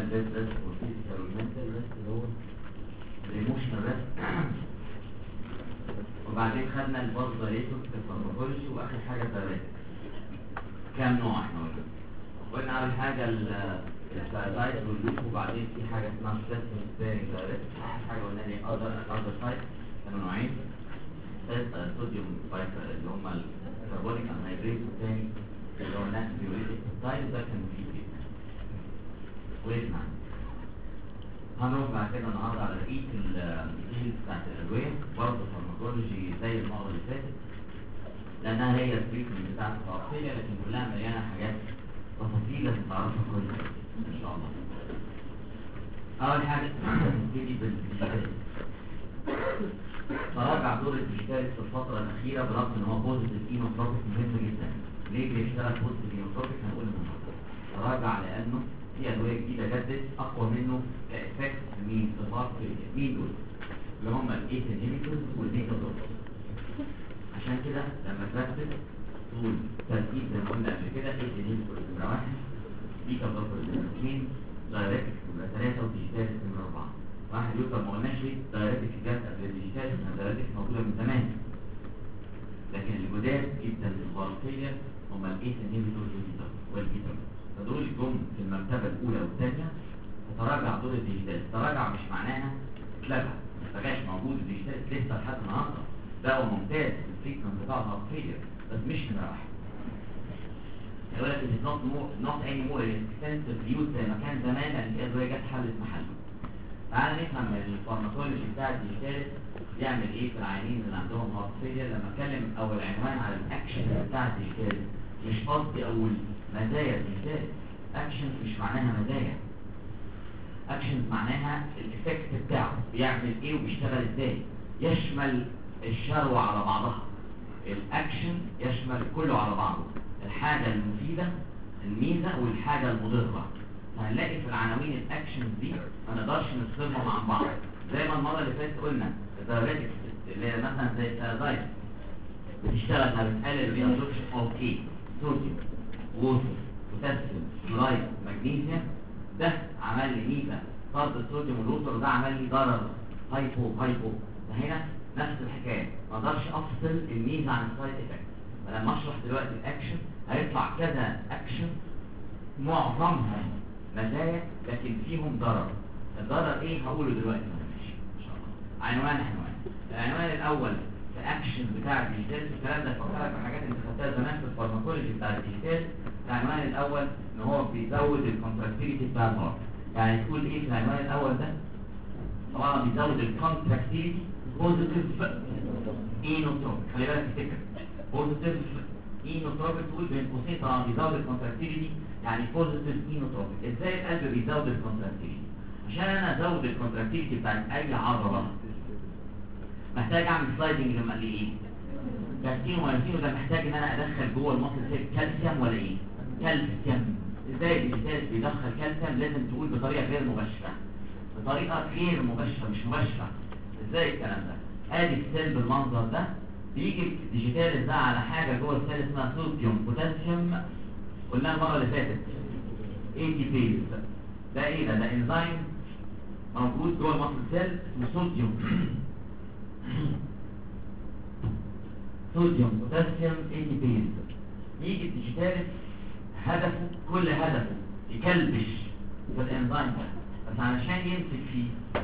بيت ريست والفيزيكال والمنتال ريست اللي هو الايموشنال ريست. وبعدين خدنا البازوليتور في الفارماكولوجي، واخر حاجه الدايركت. كام نوع احنا قلنا اول حاجه الدايركت واللوب، وبعدين في حاجه اسمها ستريس سبيرنج دايركت. اخر حاجه قلنا لي اذر سايت كانوا نوعين، صوديوم بايكر اللي هم الكربونيك انهيدريت، والثاني اللي هو الناس بيوريتك التايم ده كان فيه ويسمع. هنروح بعد كده النهارده على بقيه الديتيلز بتاعت الادويه، برضه فارماكولوجي زي المره اللي فاتت، لانها هي التريتمنت بتاعت التوصيليه، لكن كلها مليانه حاجات تفاصيل لازم تعرفها كلها ان شاء الله. اول حاجه نبتدي بالديجيتال. تراجع دور الديجيتال في الفتره الاخيره برغم ان هو بوزيتيف اينوتروبيك مهم جدا. ليه بيشتغل بوزيتيف اينوتروبيك؟ هنقول النهارده. تراجع لانه في ادويه جديده جدت اقوى منه كافكت مين صفات مين دول اللي هم الايت انهبيتورز والبيتا بلوكرز. عشان كده لما ترتب طول ترتيب زي ما قلنا قبل كده، ايت انهبيتورز نمره 1، بيتا بلوكرز نمره 2، دايركت نمره 3، وديجيتال نمره 4. واحد يقول طب ما قلناش ليه دايركت جت قبل الديجيتال؟ الدايركت موجوده من زمان، لكن الجداد جدا الغربيه هم الايت انهبيتورز والبيتا. فدول جم في المرتبه الاولى والثانيه، فتراجع دور الديجيتال. تراجع مش معناها اتلغى، ما بقاش موجود الديجيتال لسه لحد النهارده، ده هو ممتاز في التريتمنت بتاع الهارت، بس مش نمره واحد. يقول لك it's not any more expensive use زي ما كان زمان، لان في ادويه جت حلت محله. تعال نفهم الفارماكولوجي بتاع الديجيتال بيعمل ايه في العيانين اللي عندهم هارت فيلير. لما اتكلم اول عنوان على الاكشن بتاع الديجيتال، مش قصدي اقول مزايا الديجيتال. اكشن مش معناها مزايا، اكشن معناها الايفكت بتاعه بيعمل ايه وبيشتغل ازاي. يشمل الشروع على بعضها، الاكشن يشمل كله على بعضه، الحاجه المفيده الميزه والحاجه المضره. هنلاقي في العناوين الاكشنز دي ما نقدرش نفصلهم عن بعض. زي ما المره اللي فاتت قلنا الدايركت اللي هي مثلا زي الثايرويد بتشتغل انها بتقلل الريابسوربشن اوف ايه؟ صوديوم، ووتر، بوتاسيوم، كلورايد، مغنيسيوم. ده عمل لي ميزه طرد الصوديوم والووتر، وده عمل لي ضرر هايبو. فهنا نفس الحكايه، ما اقدرش افصل الميزه عن السايد افكت. فلما اشرح دلوقتي الاكشن هيطلع كذا اكشن، معظمهم مزايا لكن فيهم ضرر. الضرر ايه هقوله دلوقتي ماشي ان شاء الله. عنوان العنوان الاول في اكشن بتاع الديجيتال. الكلام ده فكرك بحاجات انت خدتها زمان في الفارماكولوجي بتاع الديجيتال. العنوان الاول ان هو بيزود الكونتراكتيليتي بتاع الهارت. يعني تقول ايه في العنوان الاول ده؟ طبعا بيزود الكونتراكتيليتي بوزيتيف اينوتروبيك. خلي بالك تفتكر بوزيتيف اينوتروبيك، تقول بين قوسين طبعا بيزود الكونتراكتيليتي يعني بوزيتيف اينوتروبيك. ازاي القلب بيزود الكونتراكتيليتي؟ عشان انا ازود الكونتراكتيليتي بتاعت اي عضله محتاج اعمل سلايدنج لما قال لي ايه؟ كالسيوم ومايوسين. وده محتاج ان انا ادخل جوه المصل سيل كالسيوم ولا ايه؟ كالسيوم. ازاي الديجيتال بيدخل كالسيوم؟ لازم تقول بطريقه غير مباشره، بطريقه غير مباشره مش مباشره. ازاي الكلام ده؟ ادي السيل بالمنظر ده، بيجي الديجيتال ده على حاجه جوه السيل اسمها صوديوم بوتاسيوم. قلنا المره اللي فاتت ATPase. ده ايه ده؟ ده انزيم موجود جوه المصل سيل اسمه صوديوم بوتاسيوم ATPase. يجي الديجيتال هدفه، كل هدفه يكلبش في الانزيم ده، بس علشان يمسك فيه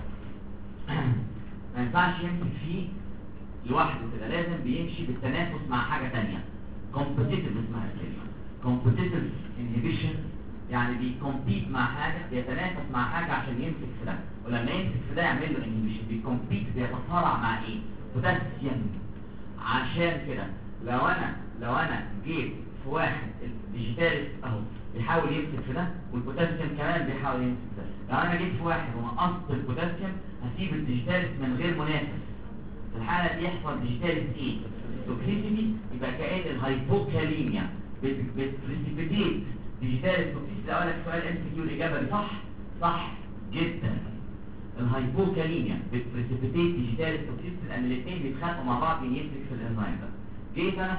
ما ينفعش يمسك فيه لوحده كده، لازم بيمشي بالتنافس مع حاجه ثانيه. كومبيتيتيف اسمها الكلمه، كومبيتيتيف انهبيشن، يعني بيكمبيت مع حاجه، بيتنافس مع حاجه عشان يمسك في ده، ولما يمسك في ده يعمل له انهبيشن. بيكمبيت، بيتصارع مع ايه؟ بوتاسيوم. عشان كده لو انا جيت في واحد الديجيتال اهو بيحاول يمسك في ده، والبوتاسيوم كمان بيحاول يمسك في ده، لو انا جيت في واحد ونقصت البوتاسيوم هسيب الديجيتال من غير منافس. في الحاله دي يحصل ديجيتال ايه؟ توكسيسيتي. يبقى كأن الهايبوكاليميا بتريسيبيتيت ديجيتال توكسيسيتي. اقول لك سؤال MCQ، الاجابه دي صح جدا. الهايبوكاليميا بتريسيبيتيت ديجيتال توكسيسيتي، لان الاثنين بيتخانقوا مع بعض يمسك في الانزيم ده. جيت انا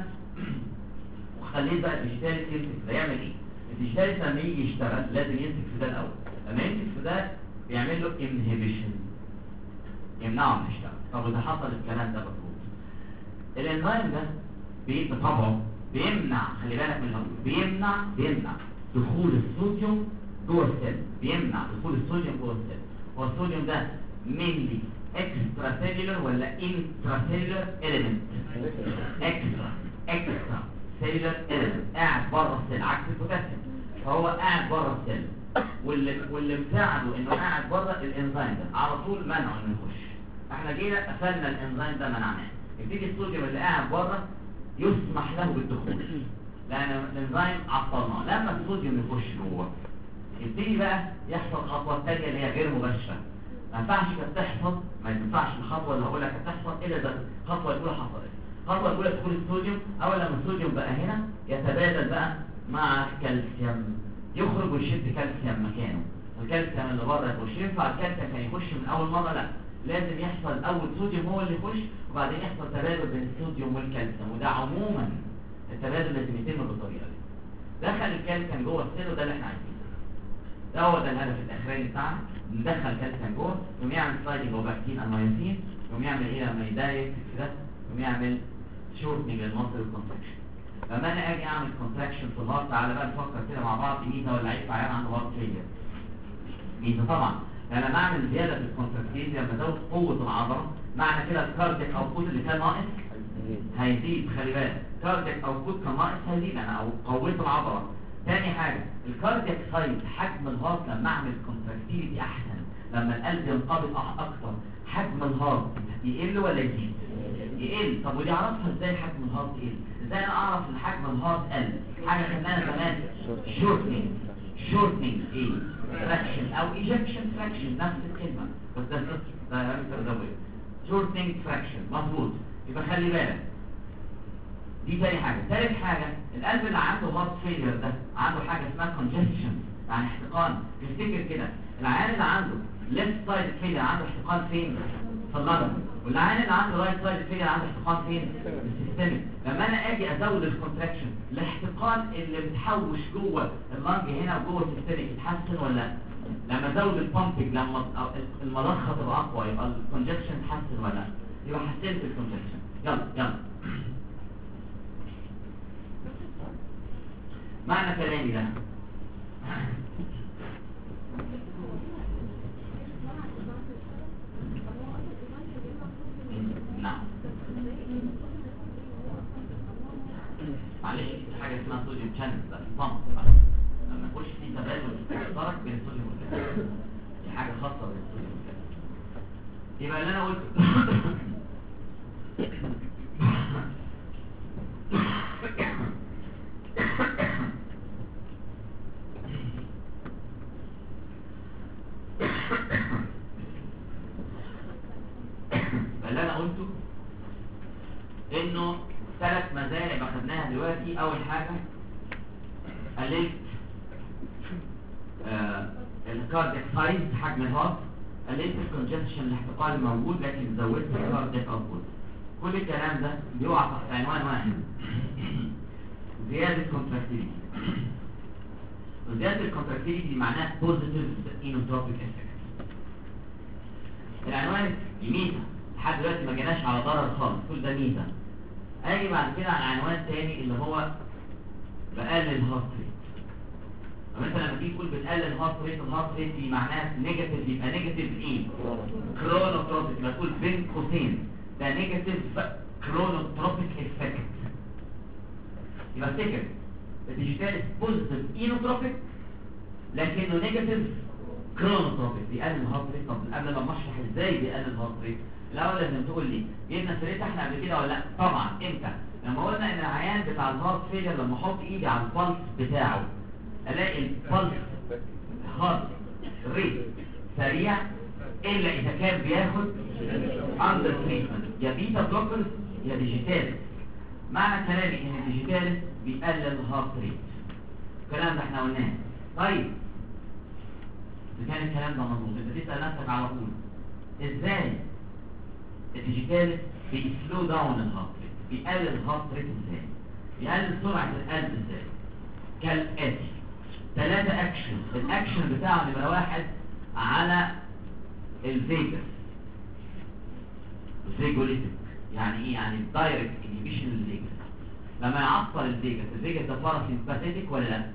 وخليت بقى الديجيتال يمسك ده، يعمل ايه؟ الديجيتال لما يجي يشتغل لازم يمسك في ده الاول. لما يمسك في ده بيعمل له انهبيشن، يمنعه من يشتغل. طب اذا حصل الكلام ده مظبوط، الانزيم ده بطبعه بيمنع، خلي بالك من الامر، بيمنع دخول الصوديوم جوه السيل، بيمنع دخول الصوديوم جوه السيل. هو الصوديوم ده mainly extra cellular ولا intracellular element؟ extra cellular element، قاعد بره السيل عكس البوتاسيوم، فهو قاعد بره السيل، واللي مساعده انه قاعد بره الانزيم ده على طول منعه انه يخش. احنا جينا قفلنا الانزيم ده، منعناه. يبتدي الصوديوم اللي قاعد بره يسمح له بالدخول، لان الانزيم عطلناه. لما الصوديوم يخش جوه يبتدي بقى يحصل خطوه ثانيه اللي هي غير مباشره. ما ينفعش كانت تحصل، ما ينفعش الخطوه اللي هقول لك هتحصل الا اذا الخطوه الاولى حصلت. الخطوه الاولى دخول الصوديوم، اول لما الصوديوم بقى هنا يتبادل بقى مع الكالسيوم، يخرج ويشد كالسيوم مكانه. الكالسيوم اللي بره يخش، ينفع الكالسيوم كان يخش من اول مره؟ لا، لازم يحصل الاول صوديوم هو اللي يخش، وبعدين يحصل تبادل بين الصوديوم والكالسيوم. وده عموما التبادل لازم يتم بالطريقه دي. دخل الكالسيوم جوه السيل، وده اللي احنا عايزينه. ده هو ده الهدف الاخراني بتاعنا، ندخل كالسيوم جوه، يقوم يعمل سلايدنج وباكتين المايوسين، يقوم يعمل ايه لما يضايق كده؟ يقوم يعمل شورتنج للمصل والكونتراكشن. لما انا اجي اعمل كونتراكشن في الهارت، تعالى بقى نفكر كده مع بعض، ميزه ولا عيب عيان عنده هارت فيلير؟ ميزه طبعا. لما اعمل زياده في الكونتراكتيز، لما ازود قوه العضله، معنى كده الكارديك اوتبوت اللي كان ناقص هيزيد. خلي بالك، كارديك اوتبوت كان ناقص هيزيد، انا او قويت العضله. تاني حاجه، الكارديك سايز، حجم الهارت لما اعمل كونتراكتيفيتي احسن، لما القلب ينقبض اكتر، حجم الهارت يقل ولا يزيد؟ يقل. طب ودي اعرفها ازاي حجم الهارت يقل؟ ازاي انا اعرف ان حجم الهارت قل؟ حاجه خدناها زمان، شورتنج ايه؟ فراكشن او ايجكشن فراكشن، نفس الكلمه بس ده مستخدمه. شورتنج فراكشن، مظبوط. يبقى خلي بالك دي تاني حاجه. تالت حاجه، القلب اللي عنده هارت فيلير ده عنده حاجه اسمها كونجستشن، يعني احتقان. تفتكر كده العيان اللي عنده ليفت سايد فيلير عنده احتقان فين؟ في اللنج. والعيان اللي عنده رايت سايد فيلير عنده احتقان فين؟ في السيستمك. لما انا اجي ازود الكونتراكشن، الاحتقان اللي متحوش جوه اللنج هنا وجوه السيستمك يتحسن ولا لا؟ لما ازود البامبنج، لما المضخه تبقى اقوى، يبقى الكونجكشن يتحسن ولا لا؟ يبقى حسنت الكونجكشن. يلا معنى كلامي ده نعم، معلش في حاجه اسمها صوديوم شانل، ده البامب لما يخش في تبادل مشترك بين الصوديوم والكالسيوم، دي حاجه خاصه بالصوديوم والكالسيوم. يبقى اللي انا قلته اللي انا قلته انه ثلاث مزايا يبقى خدناها دلوقتي. اول حاجه قللت الكاردياك سايز، حجم الهارت، قللت الكونجستشن الاحتقان الموجود، لكن زودت الكاردياك اوتبوت. كل الكلام ده بيقع تحت عنوان واحد، زياده كونتراكتيليتي. وزياده الكونتراكتيليتي معناها بوزيتيف اينوتروبيك افكت. العنوان ميزه، لحد دلوقتي ما جيناش على ضرر خالص، كل ده ميزه. اجي بعد كده على عنوان تاني اللي هو بقلل الهارت ريت. طب انت لما تيجي تقول بتقلل الهارت ريت دي معناها نيجاتيف، يبقى نيجاتيف ايه؟ كرونوتروبيك. يبقى تقول بين قوسين ده نيجاتيف كرونوتروبيك افكت. يبقى افتكر الديجيتال بوزيتيف اينوتروبيك لكنه نيجاتيف كرونوتروبيك، بيقلل الهارت ريت. طب قبل ما اشرح ازاي بيقلل الهارت ريت، الاول لازم تقول لي جبنا سيرتها احنا قبل كده ولا لا؟ طبعا. امتى؟ لما قلنا ان العيان بتاع الهارت فيلير لما احط ايدي على البلس بتاعه الاقي البلس هارت ريت سريع، الا اذا كان بياخد اندر تريتمنت يا بيتا بلوكرز يا ديجيتال. معنى كلامي ان الديجيتال بيقلل الهارت ريت. الكلام ده احنا قلناه. طيب اذا كان الكلام ده مظبوط، انت تسال نفسك على طول ازاي الديجيتال بيسلو داون الهارت ريت، بيقلل الهارت ريت ازاي، بيقلل سرعه القلب ازاي؟ كالاتي. 3 اكشن. الاكشن بتاعه نمره 1 على الفيجاس فيجوليتك. يعني ايه؟ يعني الدايركت انهبيشن للفيجاس. لما يعطل الفيجاس ده باراسيمباثيك ولا لا؟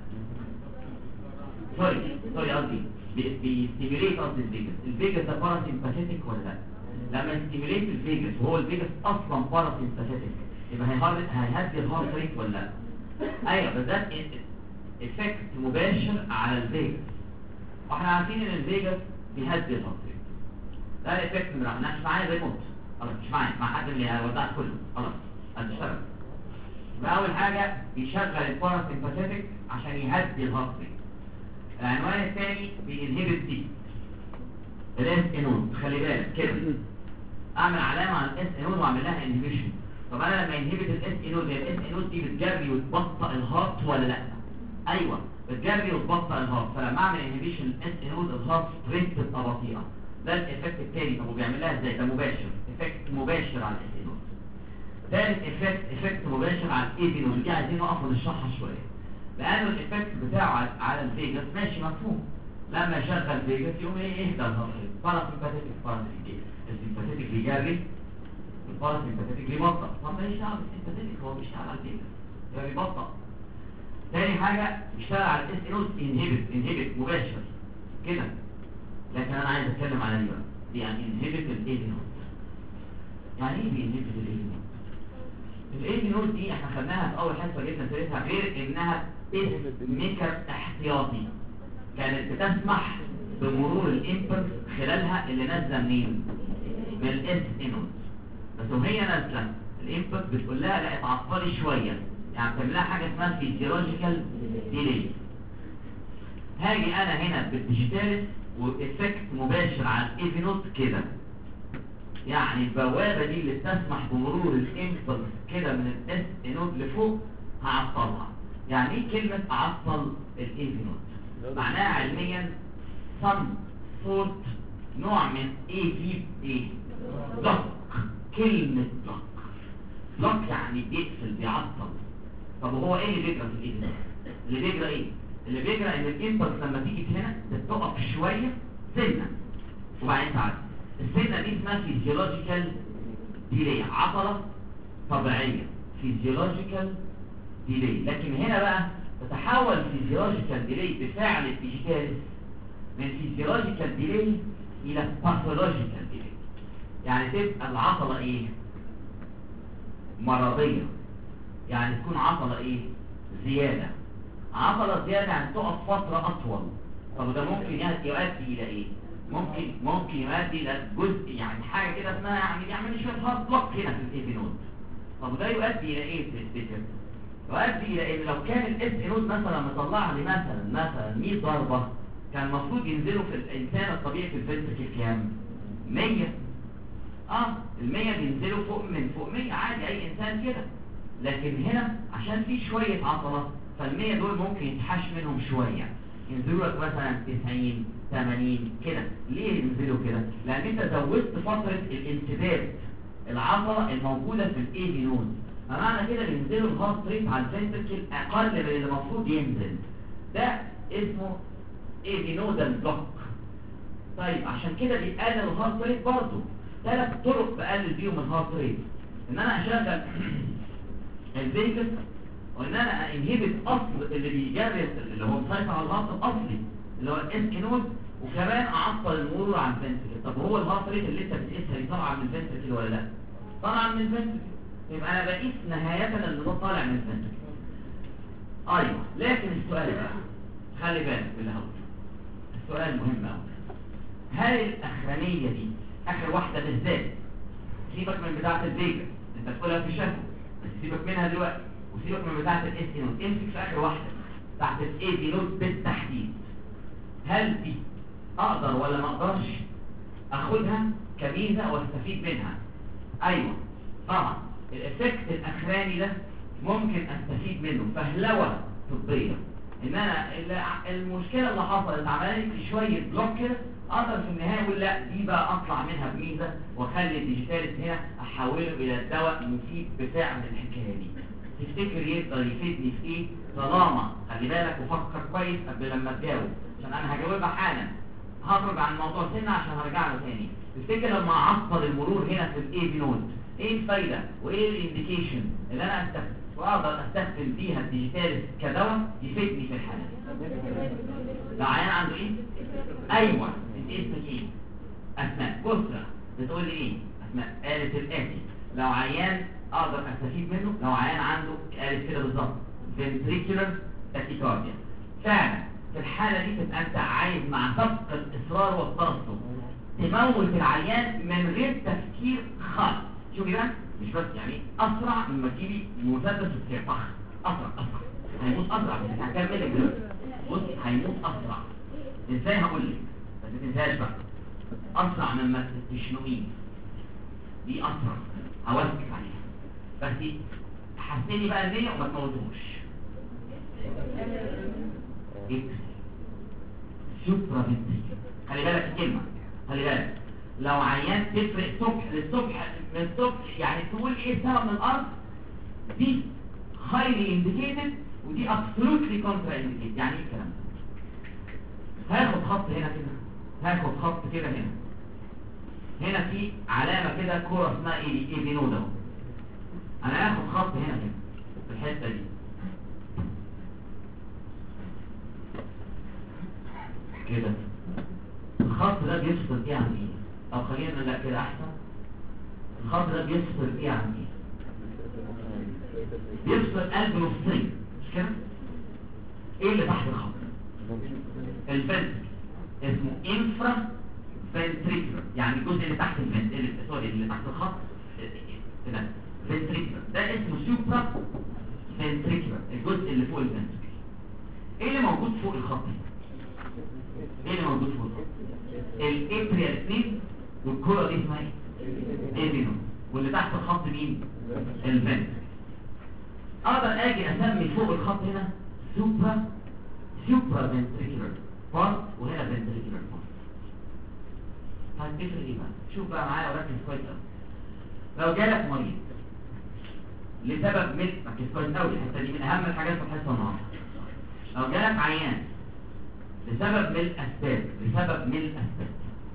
سوري قصدي بيستيميليت قصدي الفيجاس ده باراسيمباثيك ولا لا؟ لما يستيميليت الفيجاس وهو الفيجاس اصلا باراسيمباثيك يبقى هيهدي الهارت ريت ولا لا؟ ايوه، بس ده افكت مباشر على الفيجاس، واحنا عارفين ان الفيجاس بيهدي الهارت ريت. ده الافكت من رحنا مش معايا ريموت خلاص، مش معايا مع حد اللي هيوزعك كله خلاص هتشتغل. اول حاجه بيشغل الباراسيمباثيك عشان يهدي الهارت ريت. العنوان الثاني بينهبت دي الاس انود. خلي بالك كده، اعمل علامه على الاس انود واعمل لها انهبيشن. طب انا لما ينهبت الاس انود، الاس انود دي بتجري وتبطئ الهارت ولا لا؟ ايوه بتجري وتبطئ الهارت. فلما اعمل انهبيشن الاس انود الهارت ريت بتبقى بطيئه. ده الايفكت الثاني. طب وبيعمل لها ازاي؟ ده مباشر، ايفكت مباشر على الاس انود. ثالث ايفكت مباشر على الاي نود. دي عايزين نقف ونشرحها شويه، لانه الايفكت بتاعه على الفيجاس ماشي مفهوم. لما يشغل فيجاس يقوم يهدى الهارت ريت. باراسيمباثيك السيمباثيك بيجري، الباراسيمباثيك بيبطئ. طب ما يشتغل السيمباثيك، هو بيشتغل على الفيجاس يبقى بيبطئ. تاني حاجه بيشتغل على الاس انود انهبت مباشر كده. لكن انا عايز اتكلم على دي بقى، يعني انهبت الاي نود. يعني ايه بينهبت الاي نود؟ الاي نود دي احنا خدناها في اول حصه جبنا سيرتها، غير انها ميكر احتياطي كانت بتسمح بمرور الامبلس خلالها اللي نازله منين؟ من الاس انود. بس وهي نازله الامبلس بتقول لها لا اتعطلي شويه، يعني بتعمل لها حاجه اسمها فيزيولوجيكال ديلي. هاجي انا هنا بالديجيتاليس وافكت مباشر على الاي نود كده، يعني البوابه دي اللي بتسمح بمرور الامبلس كده من الاس نود لفوق هعطلها. يعني ايه كلمه اعطل الاي نود؟ معناها علميا some sort نوع من ايه بلوك. كلمه بلوك يعني بيقفل بيعطل. طب هو ايه اللي بيجرى في الايه نود؟ اللي بيجرى ايه؟ اللي بيجرى ان الامبلس لما تيجي هنا بتقف شويه سنه وبعدين تعدي. السنه دي اسمها فيزيولوجيكال ديلي، عضله طبيعيه فيزيولوجيكال ديلي. لكن هنا بقى تتحول فيزيولوجيكال ديلي بفعل الديجيتاليس من فيزيولوجيكال ديلي الى باثولوجيكال ديلي. يعني تبقى العضله ايه؟ مرضيه. يعني تكون عضله ايه؟ زياده. عضله زياده يعني تقف فتره اطول. طب ده ممكن يؤدي الى ايه؟ ممكن يؤدي الى جزء، يعني حاجه كده اسمها يعني بيعمل شويه هارد بلوك هنا في الاي نود. طب ده يؤدي الى ايه في السبيكر؟ يؤدي الى ان لو كان الاس نود مثلا مطلع لي مثلا 100 ضربه، كان المفروض ينزلوا في الانسان الطبيعي في الفنتركل كام؟ 100. ال100 بينزلوا فوق 100 عادي اي انسان كده. لكن هنا عشان في شويه عضله فال100 دول ممكن يتحش منهم شويه، ينزلوا لك مثلا 90 80 كده. ليه ينزلوا كده؟ لان انت زودت فتره الانسداد العضله الموجوده في الاي نود. فمعنى كده بينزلوا الهارت ريت على الفنتركل اقل من اللي المفروض ينزل. ده اسمه اي نودال بلوك. طيب عشان كده بيقلل الهارت ريت برضه. 3 طرق بقلل بيهم الهارت ريت: ان انا اشغل الفيجاس، وان انا انهبت اصل اللي بيجري اللي هو مسيطر على الهارت الاصلي اللي هو الاس نود، وكمان اعطل المرور عن الفنتركل. طب هو الهارت ريت اللي انت بتقيسها دي طالعه من الفنتركل ولا لا؟ طالعه من الفنتركل، يبقى انا بقيس نهايه اللي ده طالع من الفنتركل. ايوه، لكن السؤال بقى خلي بالك باللي هقوله، السؤال مهم قوي. هل الاخرانيه دي اخر واحده بالذات، سيبك من بتاعه الفيجاس انت تقولها في شكل بس سيبك منها دلوقتي، وسيبك من بتاعه الاس نود، امسك في اخر واحده بتاعه الاي نود بالتحديد. هل دي اقدر ولا ما اقدرش اخدها كميزه واستفيد منها؟ ايوه طبعا، الافكت الاخراني ده ممكن استفيد منه فهلوه طبيه. ان انا المشكله اللي حصلت عملت لي شويه بلوك كده، اقدر في النهايه اقول لا دي بقى اطلع منها بميزه واخلي الديجيتاليس هنا احوله الى دواء مفيد بفعل الحكايه دي. تفتكر يقدر يفيدني في ايه؟ طالما خلي بالك وفكر كويس قبل لما تجاوب، عشان انا هجاوبها حالا. هخرج عن موضوع سنة عشان هرجع له تاني. تفتكر لما اعطل المرور هنا في الاي بي نود ايه الفايدة وايه الانديكيشن اللي انا استخدم واقدر استخدم بيها الديجيتال كدواء يفيدني في الحالة؟ لو عيان عنده ايه؟ ايوه انت اسمك ايه؟ اسماء. بص بتقول لي ايه؟ اسماء قالت الاتي لو عيان اقدر استفيد منه لو عيان عنده قالت كده بالظبط ventricular tachycardia. فعلا في الحالة دي تبقى انت عايز مع سبق الاصرار والترصد تموت العيان من غير تفكير خالص. شوفي بقى مش بس يعني اسرع مما تجيبي مسدس وتطخ، اسرع هيموت اسرع. بس هكمل لك دلوقتي. بص هيموت اسرع ازاي هقول لك، بس ما تنساش بقى اسرع مما تشنقيه دي اسرع هوثق عليها. بس حسني بقى النية وما تموتوش. سوبرا فنتريكل. خلي بالك الكلمة، خلي بالك لو عيان تفرق الصبح للصبح من الصبح يعني تقول ايه السبب من الارض دي highly indicated ودي absolutely contra indicated. يعني ايه الكلام ده؟ هاخد خط هنا كده، هاخد خط كده هنا في علامة كده كورة اسمها ايه دي نود اهو. انا هاخد خط هنا كده في الحتة دي كده. الخط ده بيفصل ايه عن ايه؟ او خلينا نقول كده احسن، الخط ده بيفصل ايه عن ايه؟ بيفصل قلب نصين مش كده؟ ايه اللي تحت الخط؟ الفنتريكل اسمه انفرا فنتريكولر، يعني الجزء اللي تحت سوري اللي تحت الخط كده فنتريكولر، ده اسمه سوبرا فنتريكولر، الجزء اللي فوق الفنتريكل. ايه اللي موجود فوق الخط؟ ايه اللي موجود فوق الخط؟ الاتريال 2 والكرة دي اسمها ايه؟ ايبينو. واللي تحت الخط مين؟ الفنتريكل. اقدر اجي اسمي فوق الخط هنا سوبرا فنتريكولر بارت وهنا فنتريكولر بارت. هتفرق ايه بقى؟ شوف بقى معايا وركز كويس قوي. لو جالك مريض لسبب ركز كويس قوي، الحته دي من اهم الحاجات في الحصه النهارده. لو جالك عيان لسبب من الاسباب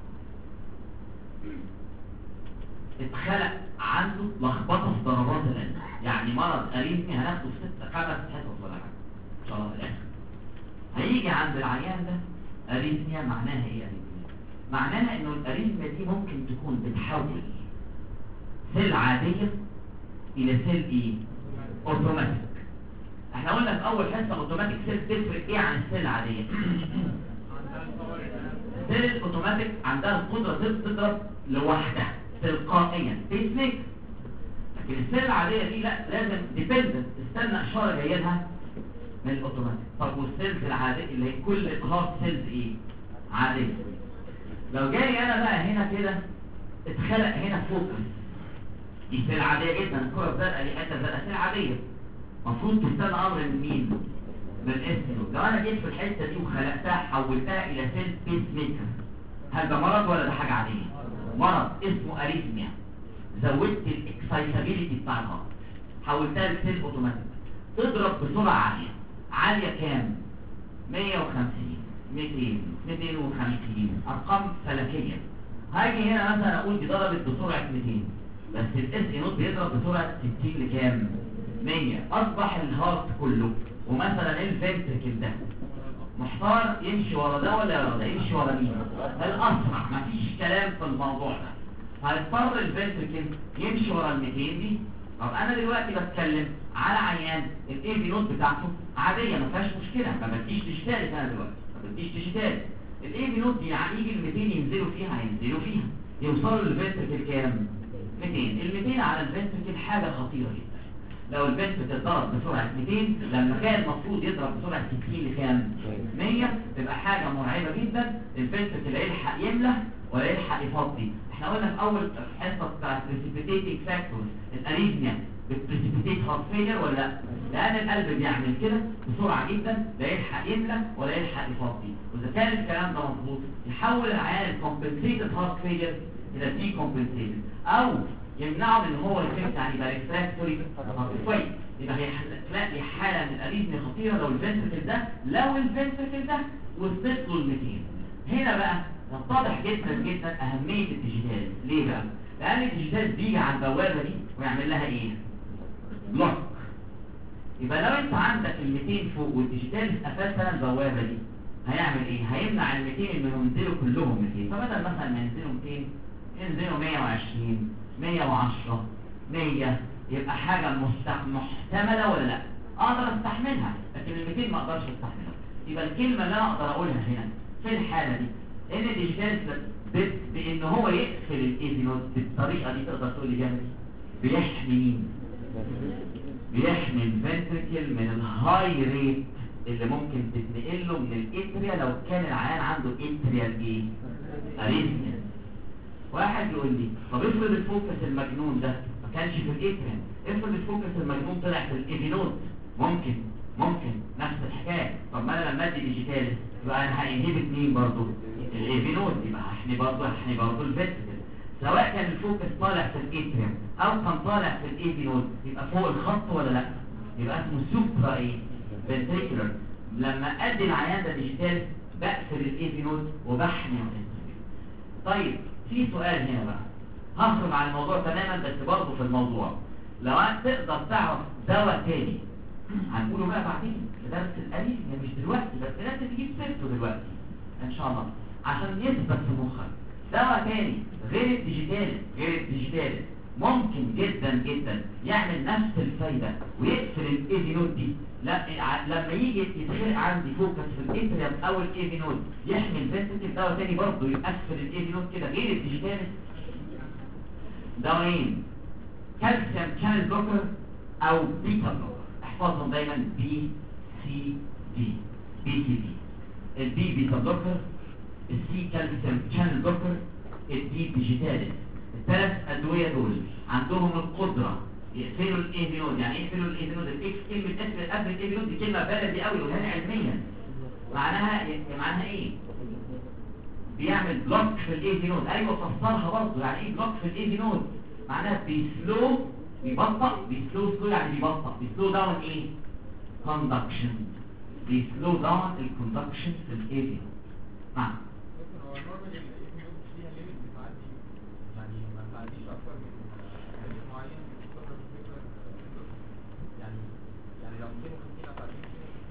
اتخلق عنده لخبطه في ضربات القلب، يعني مرض اريثمي هناخده في 5 حصص ولا حاجه ان شاء الله في الاخر. هيجي عند العيان ده اريثميا. معناها ايه اريثميا؟ معناها انه الاريثميا دي ممكن تكون بتحول سيل عاديه الى سيل ايه؟ اوتوماتيك. احنا قلنا في اول حصه اوتوماتيك سيل تفرق ايه عن السيل العاديه؟ السيل الاوتوماتيك عندها القدره تضرب لوحدها تلقائيا بيس ميكر، لكن السيل العاديه دي لا، لازم ديبندنت تستنى اشاره جايه لها من الاوتوماتيك. طب والسيلز العاديه اللي هي كل هارت سيلز ايه؟ عاديه. لو جاي انا بقى هنا كده اتخلق هنا فوكس، دي سيل عاديه جدا، الكره الزرقاء دي حته زرقاء سيل عاديه، المفروض تستنى امر من مين؟ من الاسم. لو انا جيت في الحته دي وخلقتها حولتها الى سيل بيس ميكر، هل ده مرض ولا ده حاجه عاديه؟ مرض اسمه اريثميا. زودت الاكسايتابيليتي بتاع الهارت، حولتها لسيل اوتوماتيك تضرب بسرعه عاليه كام؟ 150 200 250 ارقام فلكيه. هاجي هنا مثلا اقول دي ضربت بسرعه 200، بس الاس نوت بيضرب بسرعه 60 لكام؟ 100. اصبح الهارت كله ومثلا الفنتريكل ده محتار يمشي ورا ده ولا ورا ده، يمشي ورا مين؟ الاسرع، مفيش كلام في الموضوع ده. هيضطر الفنتريكل يمشي ورا ال 200 دي. طب انا دلوقتي بتكلم على عيان الاي بي نوت بتاعته عاديه ما فيهاش مشكله، ما بديش ديجيتال. انا دلوقتي ما بديش ديجيتال. الاي بي نوت دي يعني يجي ال 200 ينزلوا فيها، هينزلوا فيها يوصلوا للفنتريكل كام؟ 200. ال 200 على الفنتريكل حاجه خطيره جدا. لو الفنتريكل ضرب بسرعه 200 لما كان المفروض يضرب بسرعه 60 لكام؟ 100، تبقى حاجه مرعبه جدا. الفنتريكل لا يلحق يملى ولا يلحق يفضي. احنا قلنا في اول حصه بتاعت بريسيبيتيتنج فاكتورز الاريثميا بتبريسيبيتيت هارت فيلر ولا لا؟ لان القلب بيعمل كده بسرعه جدا، لا يلحق يملى ولا يلحق يفضي. واذا كان الكلام ده مظبوط يحول العيان الكومبنسيتد هارت فيلر الى دي كومبنسيتد، او يمنعه ان هو يفكت يعني يبقى ريفراكتوري كويس. يبقى هي حاله من الاريثميا خطيره لو الفنتركل ده وصلت له ال 200. هنا بقى يتضح جدا جدا اهميه الديجيتال. ليه بقى؟ لان الديجيتال بيجي على البوابه دي ويعمل لها ايه؟ بلوك. يبقى لو انت عندك ال 200 فوق والديجيتال قفلت البوابه دي هيعمل ايه؟ هيمنع ال 200 انهم ينزلوا كلهم 200. فبدل مثلا ما ينزلوا 200 ينزلوا 120 110 100. يبقى حاجه محتمله ولا لا؟ اقدر استحملها، لكن ال 200 ما اقدرش استحملها. يبقى الكلمه اللي انا اقدر اقولها هنا في الحاله دي ان الديجيتال بان هو يقفل الايزي نود بالطريقه دي تقدر تقول لي بيعمل ايه؟ بيحمي مين؟ بيحمي الفنتريكل من الهاي ريت اللي ممكن تتنقل له من الاتريا لو كان العيان عنده اتريال ايه؟ اريثميا. واحد يقول لي طب افرض الفوكس المجنون ده ما كانش في الاتريا، افرض الفوكس المجنون طلع في الايفي نود. ممكن نفس الحكايه. طب ما انا لما ادي ديجيتال يبقى انا هينهبت مين برضه؟ الايفي نود. يبقى هحمي برضه الفنتريكل سواء كان الفوكس طالع في الاتريوم او كان طالع في الايفي نود. يبقى فوق الخط ولا لا؟ يبقى اسمه سوبرا ايه؟ فنتريكولار. لما ادي العيان ده ديجيتال بقفل الايفي نود وبحمي الفنتريكل. طيب في سؤال هنا بقى، هخرج عن الموضوع تماما بس برضه في الموضوع. لو انت تقدر تعرف دواء تاني هنقوله بقى بعدين في درس الاريثميا مش دلوقتي، بس لازم تجيب سيرته دلوقتي ان شاء الله عشان يثبت في مخك. دواء تاني غير الديجيتال ممكن جدا يعمل نفس الفايدة ويقفل الايفي نود دي. لما يجي يتخلق عندي فوكس في الاتريوم او الايفي نود يحمي الفنتريكل. دواء تاني برضه يقفل الايفي نود كده غير الديجيتال. دواءين كالسيوم شانل بلوكر او بيتا بلوكر. احفظهم دايما بي سي دي. البي بيتا بلوكر، السي كالسيوم شانل بلوكر، الدي ديجيتاليس. الثلاث ادويه دول عندهم القدره يقفلوا الايفي نود. يعني ايه يقفلوا الايفي نود؟ كلمه قبل الايفي نود دي كلمه بلدي قوي قولها علميا. معناها ايه؟ بيعمل بلوك في الايفي نود. ايوه فسرها برضه. يعني ايه بلوك في الايفي نود؟ معناها بيبطأ يعني بيسلو داون ايه؟ كوندكشن. بيسلو داون الكوندكشن في الايفي نود. نعم. هو النورمال الايفي نود فيها ليميت بتعدي، يعني ما تعديش اكتر من حدود معين تقدر تفكر. يعني لو 250 هتعدي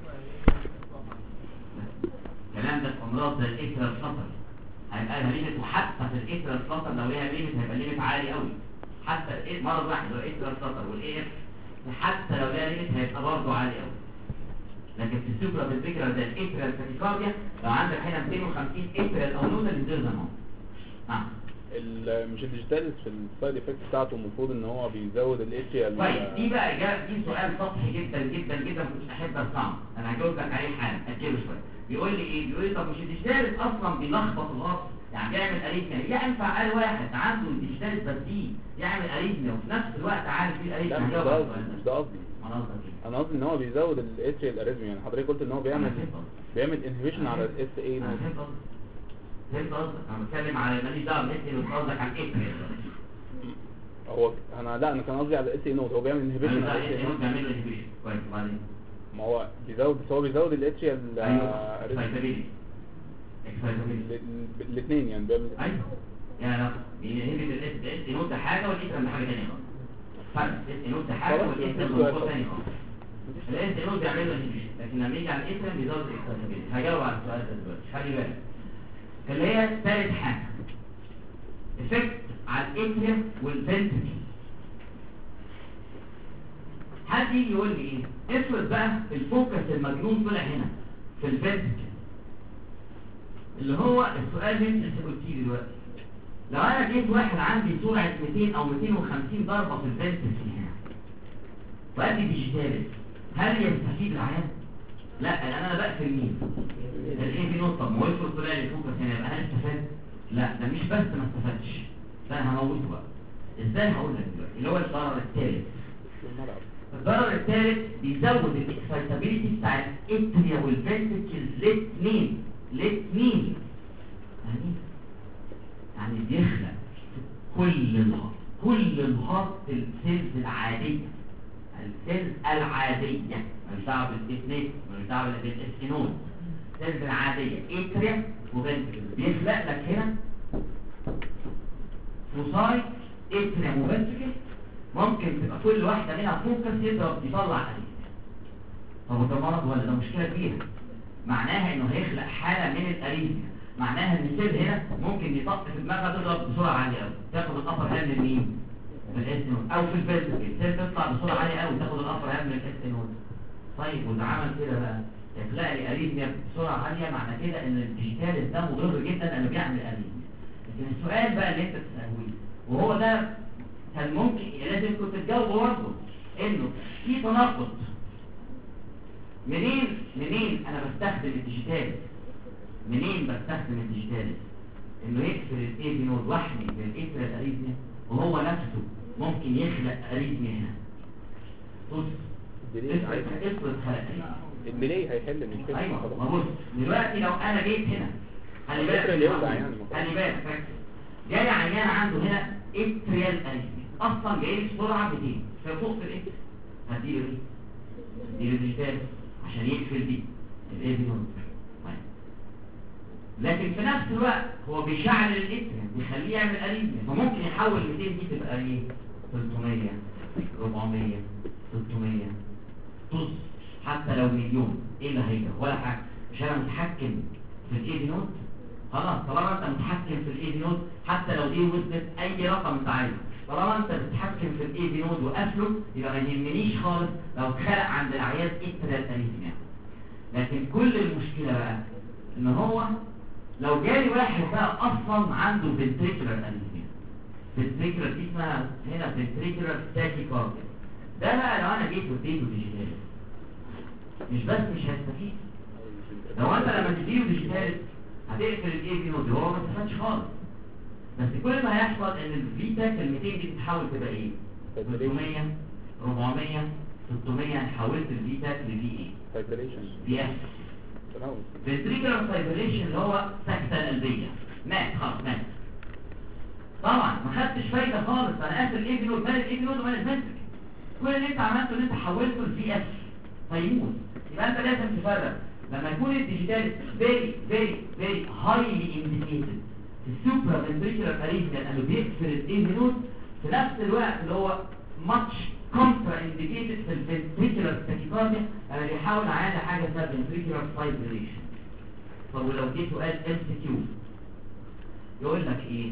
250 الكلام ده في امراض زي الاترال فلتر هيبقى لها ليميت. وحتى في الاترال فلتر لو ليها ليميت هيبقى ليميت عالي قوي. حتى مرض واحد هو الاترال فلتر والاي اف حتى لو ليها ليميت هيبقى برضه عالي قوي. لكن في السوبرا بالفكره زي الاترال تاكيكارديا لو عندك هنا 250 اترال او نوزل ينزل زمان. نعم. مش الديجيتال في السايد افكت بتاعته المفروض ان هو بيزود الاتريال. طيب دي بقى دي سؤال سطحي جدا ما كنتش احب اسمعه. انا هجاوب لك عليه حالا اجله شويه. بيقول لي ايه؟ بيقول لي طب مش الديجيتال اصلا بيلخبط الغصب يعني بيعمل اريثميا. ينفع قال واحد عنده الديجيتال بس دي يعمل اريثميا وفي نفس الوقت عارف ايه الاريثميا؟ مش ده قصدي. انا قصدي ان هو بيزود الاتريال اريثميا. يعني حضرتك قلت ان هو بيعمل انهبيشن على الاس اي نود. فهمت قصدك. انا بتكلم على ماليش دعوه بالاس اي نود، قصدك على الاتريال. انا كان قصدي على الاس اي نود. هو بيعمل انهبيشن على الاس اي نود. بيعمل انهبيشن كويس. وبعدين ما هو بيزود الاتريال اكسايتابيلتي الاثنين يعني بيعمل. ايوه يعني بينهبت الاس اي نود ده حاجه والاتريال ده حاجه ثانيه خالص. فرق الاس اي نود ده حاجه والاتريال ده موضوع ثاني خالص. الاس اي نود بيعمل له انهبيشن لكن لما يجي على الاتريال بيزود الاكسايتابيلتي. هجاوب على السؤال ده دلوقتي. خلي بالك اللي هي ثالث حاجه افكت على الاتريوم والفنتريكل. حد يجي يقول لي ايه؟ افرض بقى الفوكس المجنون طلع هنا في الفنتريكل اللي هو السؤال اللي انت قلتيه دلوقتي. لو انا جيت واحد عندي سرعه 200 او 250 ضربه في الفنتريكل هنا وادي ديجيتال هل يستفيد العيان؟ لا لان انا بقفل مين؟ الايفي نود. طب ما هو افرض طلع لي فوكس هنا يبقى انا استفاد؟ لا ده مش بس ما استفادش، ده انا هموته بقى. ازاي؟ هقول لك دلوقتي. اللي هو الضرر الثالث. الضرر الثالث بيزود الاكسايتابيلتي بتاع الاتريا والفنتريكل الاثنين يعني بيخلق كل الهضم كل الهارت السيلز العاديه، السيلز العاديه مش دعوه بالاثنين، مش دعوه بالاستينوز، السيلز العاديه اتريا وفنتريكل بيخلق لك هنا فوساي اتريا وفنتريكل، ممكن تبقى كل واحده منها فوكس يضرب يطلع اريثميا. طب ده مرض ولا ده مشكله كبيره؟ معناها انه هيخلق حاله من الاريثميا، معناها ان السيل هنا ممكن يطق في دماغها تضرب بسرعه عاليه قوي، تاخد الابر هاند من مين؟ من الاستينوز، او في الفنتريكل السيل تطلع بسرعه عاليه قوي تاخد الابر هاند من الاستينوز. طيب وإذا عمل كده بقى يخلق لي أريثميا بسرعة عالية، معنى كده إن الديجيتاليز ده مضر جدا لأنه بيعمل أريثميا. لكن السؤال بقى اللي أنت بتسأله وهو ده كان ممكن لازم كنت تجاوبه برضه، إنه في تناقض. منين أنا بستخدم الديجيتاليز؟ منين بستخدم الديجيتاليز؟ إنه يكسر الإيه بنود وحمي من الإثر الأريثميا، وهو نفسه ممكن يخلق أريثميا هنا. بص افرض خلق الميلي هيحل المشكله. ايوه ما بص دلوقتي لو انا جيت هنا خلي بالك جاي عيان عنده هنا اتريال اريثميا، اصلا جاي لي بسرعه 200 فوق في الاتر، هديله ايه؟ هديله ديجيتال عشان يقفل دي الايفينول. لكن في نفس الوقت هو بيشعل الاتريال بيخليه يعمل اريثميا، فممكن يحول 200 دي تبقى ايه؟ 300 400 600 طز، حتى لو مليون ايه اللي هيجرى؟ ولا حاجه. مش انا متحكم في الاي دي نود؟ خلاص طالما انت متحكم في الاي دي نود، حتى لو دي وصلت اي رقم انت عايزه، طالما انت بتتحكم في الاي دي نود وقافله، يبقى ما يهمنيش خالص لو اتخلق عند العيان اتريال اريثميا. لكن كل المشكله بقى ان هو لو جالي واحد بقى اصلا عنده فنتريكولار اريثميا، فنتريكولار دي اسمها هنا فنتريكولار تاكيكارديا، ده بقى لو انا جيت وديته ديجيتال مش بس مش هيستفيد. لو انت لما تديله ديجيتال هتقفل الاي بي نود، هو ما استفادش خالص. بس كل ما هيحصل ان الفيتا ال 200 دي تتحول تبقى ايه؟ 300 400 600، حولت الفيتا لفي ايه؟ فايبريشن في اس فنتريكولار فايبريشن اللي هو سكتة قلبية، مات خلاص مات. طبعا ما خدتش فايدة خالص، انا قافل الاي بي نود مال الاي بي نود ومال الفنتريكل، كل اللي انت عملته ان انت حولته لفي اس هيموت. يبقى انت لازم تفرق لما يكون الديجيتال very highly indicated في السوبرا فنتريكولار اريثميا لانه بيكسر الاي بي نود، في نفس الوقت اللي هو much contra indicated في الفنتريكولار تاكيكارديا انا بيحاول على حاجه اسمها فنتريكولار فايبريشن. طب ولو جيت سؤال ام سي كيو يقول لك ايه؟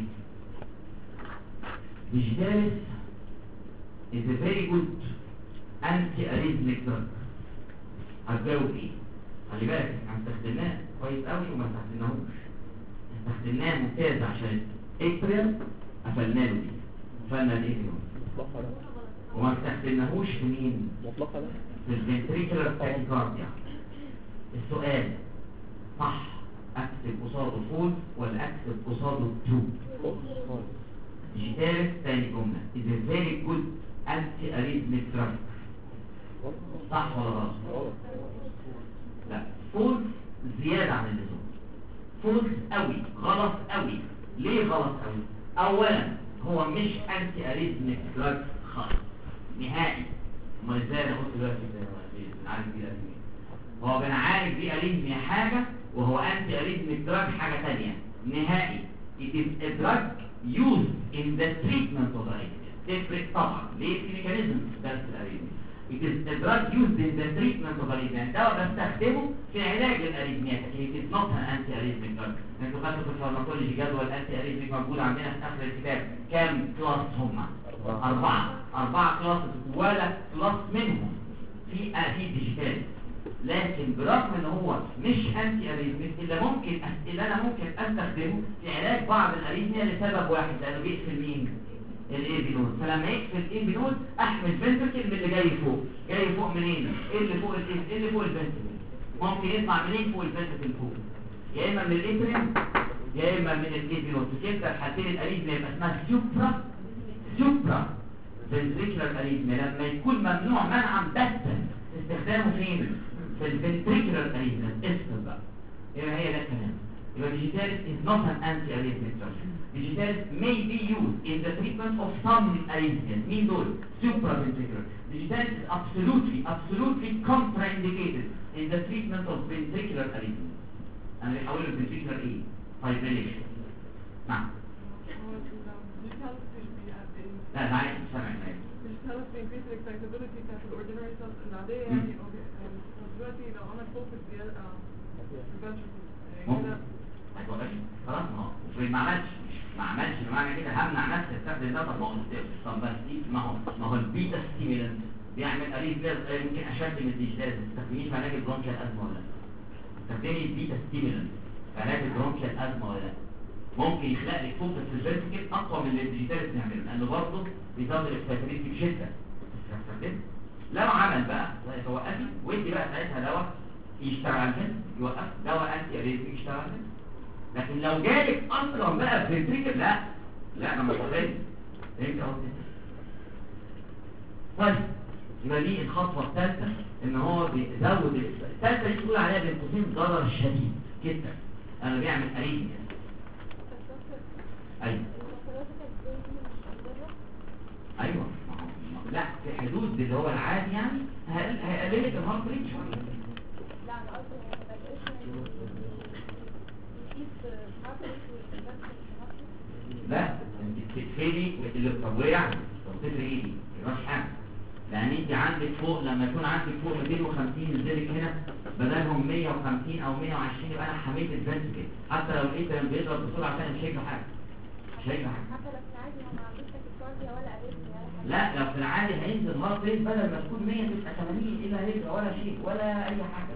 ديجيتاليس is a very good anti-arrhythmic drug. هتجاوب ايه؟ خلي بالك احنا استخدمناه كويس قوي وما استخدمناهوش. استخدمناه ممتاز عشان الاتريال قفلنا له دي، قفلنا الاتريال وما استخدمناهوش في مين؟ مطلقا في الفنتريكولار تاكيكارديا. السؤال صح اكتب قصاده فول ولا اكتب قصاده ترو؟ ديجيتاليس تاني جمله is a very good anti-arrhythmic drug. صح ولا غلط؟ لا فولس زيادة عن اللزوم، فولس قوي، غلط قوي. ليه غلط قوي؟ اولا هو مش انتي اريثميك دراج خالص نهائي. امال ازاي انا قلت دلوقتي بنعالج بيه اريثميا؟ هو بنعالج بيه اريثميا حاجه وهو انتي اريثميك دراج حاجه ثانيه نهائي. it is a drug used in the treatment of arrhythmia. تفرق طبعا ليه؟ في ميكانيزم درس الاريثميا. It is a drug used in the treatment of arrhythmia. ده بستخدمه في علاج الاريثميا، لكن it is not an anti-arrhythmic drug. انتوا خدتوا في الفارماكولوجي جدول انتي اريثميك موجود عندنا في اخر الكتاب. كام كلاس هم؟ 4 كلاس، ولا كلاس منهم في ديجيتال. لكن برغم ان هو مش انتي اريثميك اللي انا ممكن استخدمه في علاج بعض الاريثميا لسبب واحد، لانه بيقفل مين؟ الاي بي نود. فلما يقفل الاي بي نود احمل فنتركل من اللي جاي فوق منين؟ ايه اللي فوق الفنتركل؟ ممكن يطلع منين فوق الفنتركل فوق؟ يا اما من الاتريم يا اما من الاي بي نود. في كده الحالتين الاريثميا يبقى اسمها سوبرا فنتريكولار اريثميا لما يكون ممنوع منعا باتا استخدامه فين؟ في الفنتريكولار اريثميا. اسكت بقى، يبقى هي ده الكلام. يبقى digitalis is not an anti-arrhythmic drug. digitalis may be used in the treatment of some arrhythmias. مين دول؟ supraventricular. digitalis is absolutely contraindicated in the treatment of ventricular arrhythmias. أنا بحاول ventricular ايه؟ fibrillation. نعم. لا معايا سامع معايا. digitalis increase excitability بتاعت الاوردينري cells العادية يعني دلوقتي لو انا فوكس زيادة خلاص ما عملش بمعنى كده همنع نفسي استخدم ده. طب بس دي ما هو البيتا ستيمولانت بيعمل اريثميا يمكن اشد من الديجيتال. ما تستخدميش في علاج البرونكيال ازمه ولا لا؟ تستخدمي البيتا ستيمولانت في علاج البرونكيال ازمه ولا لا؟ ممكن يخلق لك فوكس في الفيرتيكال اقوى من اللي الديجيتال بنعمله لانه برضه بيزود الاكسيتابيلتي بشده. تستخدم لو عمل بقى توقفي ودي بقى ساعتها دواء يشتغل على الجسم يوقف دواء انتي اريثميك يشتغل على الجسم. لكن لو جالك اصلا بقى فنتريكل لا انا متخيل فهمت قصدي. طيب يبقى دي الخطوه الثالثه ان هو بيزود الثالثه دي تقول عليها بين قوسين ضرر شديد جدا. انا بيعمل اريثميا. ايوه لا في حدود اللي هو العادي يعني هيقلل لك الهارت ريت شويه. لا انا قصدي ما بقاش لا انت بتقفلي اللي بتطوعي طب تفرق ايه دي؟ مش حاجه لان انت عندك فوق لما يكون عندك فوق 250 نزلك هنا بدلهم 150 او 120 يبقى انا حميت الفنتكل حتى لو لقيت لما بيضرب بسرعه عشان مش هيجرى حاجه حتى لو في العادي هو ما عندوش تاكيكارديا ولا اريثميا ولا حاجه. لا لو في العادي هينزل هارت ريت بدل ما تكون 100 تبقى 80 ايه اللي هيجرى ولا شيء ولا اي حاجه.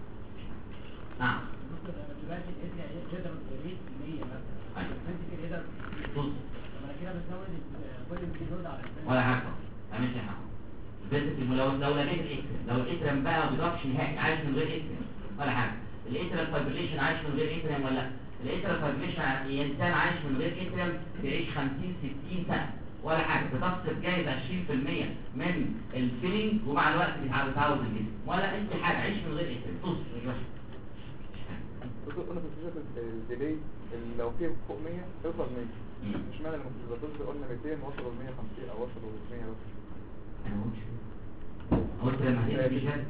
نعم دلوقتي يقدر الريت 100 مثلا انت كده يقدر بص انا كده بزود الفوليوم كيلود على ولا حاجه مش حاجه بس لو لقيت الاكترم لو الاكترم بقى ما بيضربش نهائي عايش من غير اكترم ولا حاجه. الاكترم فايبريليشن عايش من غير اكترم ولا لا؟ الاكترم فايبريليشن انسان عايش من غير اكترم بيعيش 50 60 سنه ولا حاجه. بتفقد جايز 20% من الفيلينج ومع الوقت بيتعود الجسم ولا انت حاجه عايش من غير اكترم. بص يا دكتور انا في الديلي لو في فوق 100 يوصل 100 مش معنى لما كنت قلنا 200 وصلوا ل 150 او وصلوا ل 100 بس انا قلت لما هتيجي بيشد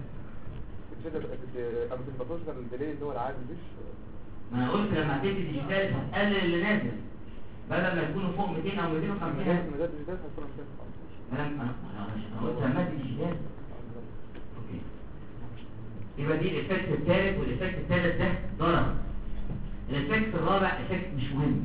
انا في البطوش ده الديلي اللي هو العادي مش ما انا قلت لما هتيجي ديجيتال هتقلل اللي نازل بدل ما يكونوا فوق 200 او 250 من ده ديجيتال هيكون 250 انا قلت لما تيجي ديجيتال اوكي. يبقى دي الافكت الثالث والافكت الثالث ده ضرر. الافكت الرابع افكت مش مهم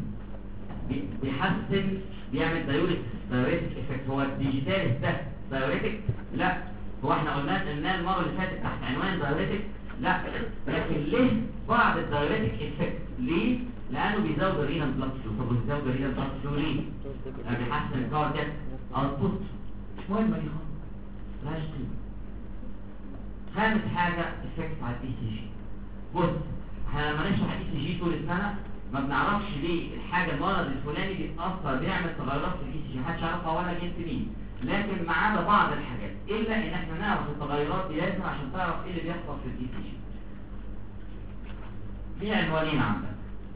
بيحسن بيعمل دايوريتك افكت. هو الديجيتال ده دايوريتك؟ لا هو احنا قلنا المره اللي فاتت تحت عنوان دايوريتك لا لكن ليه بعض الدايوريتك افكت؟ ليه؟ لانه بيزود الرينال بلاد فلو. طب بيزود الرينال بلاد فلو ليه؟ يعني بيحسن الكاردياك اوتبوت. مش مهم دي خالص مالهاش قيمه. خامس حاجه افكت على الاي سي جي. بص احنا لما نشرح الاي سي جي طول السنه ما بنعرفش ليه الحاجه المرض الفلاني بيتاثر بيعمل تغيرات في الاي سي جي محدش يعرفها ولا جنس مين لكن معانا بعض الحاجات الا ان احنا نعرف التغيرات دي لازم عشان تعرف ايه اللي بيحصل في الاي سي جي. في عنوانين عندك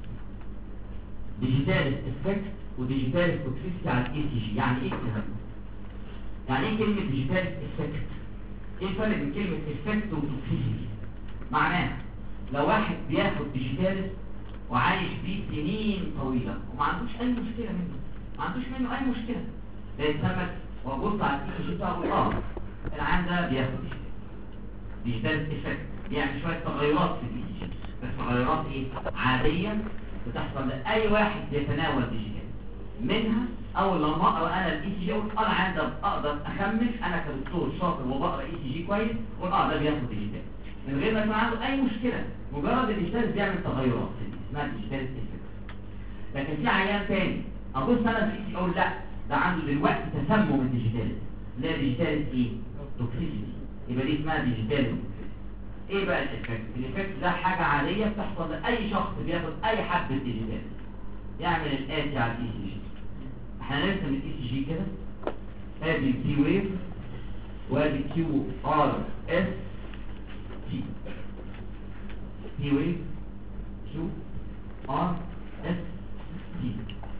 ديجيتال افكت وديجيتال توكسيسيتي على الاي سي جي. يعني ايه الكلام ده؟ يعني ايه كلمه ديجيتال افكت؟ ايه الفرق بين كلمه افكت وتوكسيسيتي؟ معناها لو واحد بياخد ديجيتال وعايش بيه سنين طويله وما عندوش اي مشكله منه ما عندوش منه اي مشكله ده يتسمى وابص على الاي سي جي بتاعه العام ده بياخد ديجيتال افكت بيعمل شويه تغيرات في الاي سي جي بس تغيرات ايه عاديه بتحصل لاي واحد بيتناول ديجيتال منها. اول لما اقرا انا الاي سي جي اقول انا عندي اقدر اخمن انا كدكتور شاطر وبقرا اي سي جي كويس اقول ده بياخد ديجيتال من غير ما يكون عنده اي مشكله. مجرد الديجيتال بيعمل تغيرات اسمها ديجيتال افكت. لكن في عيان تاني ابص انا في الاي سي اقول لا ده عنده دلوقتي تسمم الديجيتال. لا ديجيتال ايه؟ توكسيسيتي. يبقى دي اسمها ديجيتال. ايه بقى الافكت؟ الافكت ده حاجه عاديه بتحصل لاي شخص بياخد اي حبه ديجيتال يعمل الاتي على الاي سي جي. احنا نرسم الاي سي جي كده ادي التي ويف وادي كيو ار اس تي. تي ويف كيو ار اس تي.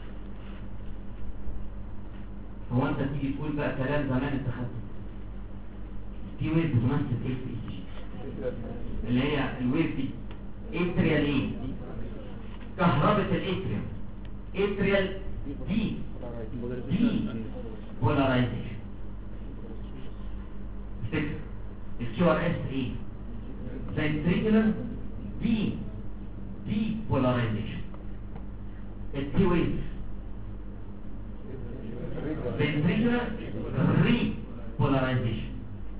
هو انت تيجي تقول بقى كلام زمان انت خدته. دي ويف بتمثل ايه في اي سي جي؟ اللي هي الويف دي اتريال ايه؟ كهربة الاتريال. اتريال دي بولاريزيشن. فكر الكيو ار اس ايه؟ ventricular دي بولاريزيشن. التي ويف ventricular repolarization.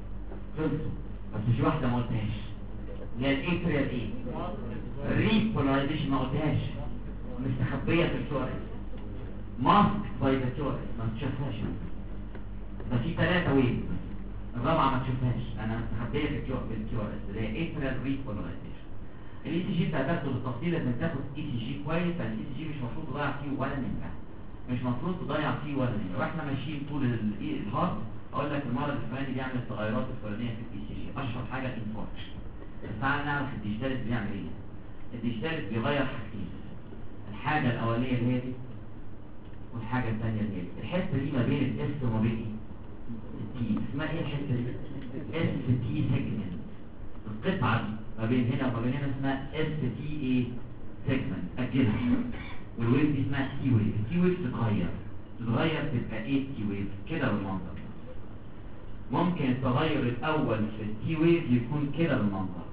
بس في واحدة ما قلتهاش اللي هي الاتريال ايه؟ repolarization ما قلتهاش، مستخبية في الكيو ار اس. ماسك باي ذا كيو ار اس ما تشوفهاش. ده في 3 ويف، الرابعة ما تشوفهاش، انا مستخبية في الكيو ار اس اللي هي اتريال repolarization. الاي سي جي انت هتاخده بالتفصيل، لازم تاخد اي سي جي كويس، لان الاي سي جي مش المفروض تضيع فيه ولا نمرة، مش مفروض تضيع فيه ولا نمرة. واحنا ماشيين طول الهارت اقول لك المرض الفلاني بيعمل التغيرات الفلانيه في الاي سي جي، اشهر حاجه الانفاركشن. بس تعالى نعرف الديجيتاليس بيعمل ايه. الديجيتاليس بيغير حاجتين، الحاجه الاولانيه اللي هي دي، والحاجه الثانيه اللي هي دي. الحته دي ما بين الاس وما بين ايه؟ التي. اسمها ايه الحته دي؟ اس تي سيجمنت. القطعه دي ما بين هنا وما بين هنا اسمها اس تي ايه سيجمنت. اجلها. والويف دي اسمها تي ويف. التي ويف تتغير تبقى ايه تي ويف كده بالمنظر. ممكن التغير الاول في التي ويف يكون كده بالمنظر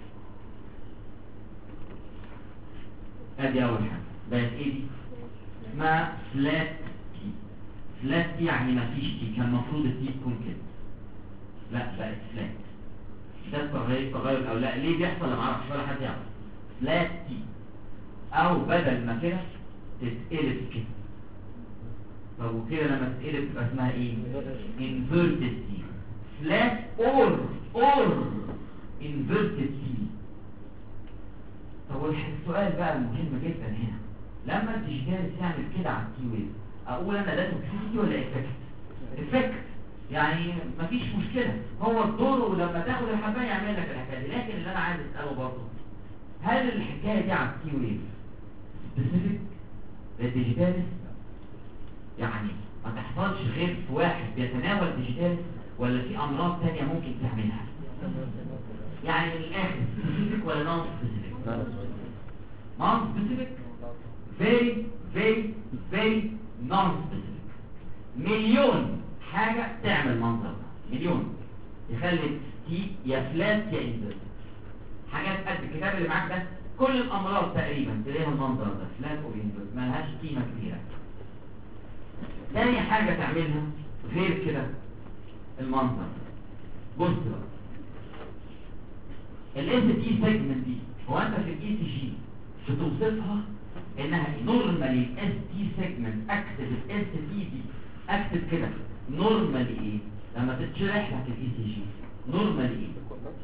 ده. ادي اول حاجه بقت ايه دي؟ اسمها فلات تي. فلات تي يعني ما فيش تي، كان المفروض التي تكون كده، لا بقت فلات. ده التغير او لا ليه بيحصل ما اعرفش ولا حد يعرف. فلات تي او بدل ما كده تتقلب كده. طب وكده لما تتقلب تبقى اسمها ايه؟ inverted T. flat or inverted T. طب السؤال بقى المهم جدا هنا، لما الديجيتاليس يعمل كده على التي ويف اقول انا ده توكسيسيتي ولا افكت؟ افكت يعني مفيش مشكله، هو الدور لما تاخد الحبايه يعمل لك الحكايه دي. لكن اللي انا عايز اساله برضه، هل الحكايه دي على التي ويف سبيسيفيك للديجيتاليس؟ يعني ما تحصلش غير في واحد بيتناول ديجيتال، ولا في امراض ثانيه ممكن تعملها؟ يعني من الاخر سبيسيفيك ولا نون سبيسيفيك؟ نون سبيسيفيك، فيري نون سبيسيفيك. مليون حاجه تعمل منظر ده، مليون يخلي تي يا فلات يا انفيرت. حاجات قد الكتاب اللي معاك ده كل الامراض تقريبا تلاقيها المنظر ده فلات او انفيرت، ما لهاش قيمه كبيره. تاني حاجة تعملها غير كده المنظر. بص بقى الاس تي سيجمنت دي، هو انت في الاي سي جي بتوصفها انها نورمالي الاس تي سيجمنت. اكتب الاس تي دي، اكتب كده نورمالي ايه لما تتشرح لك الاي سي جي. نورمالي ايه؟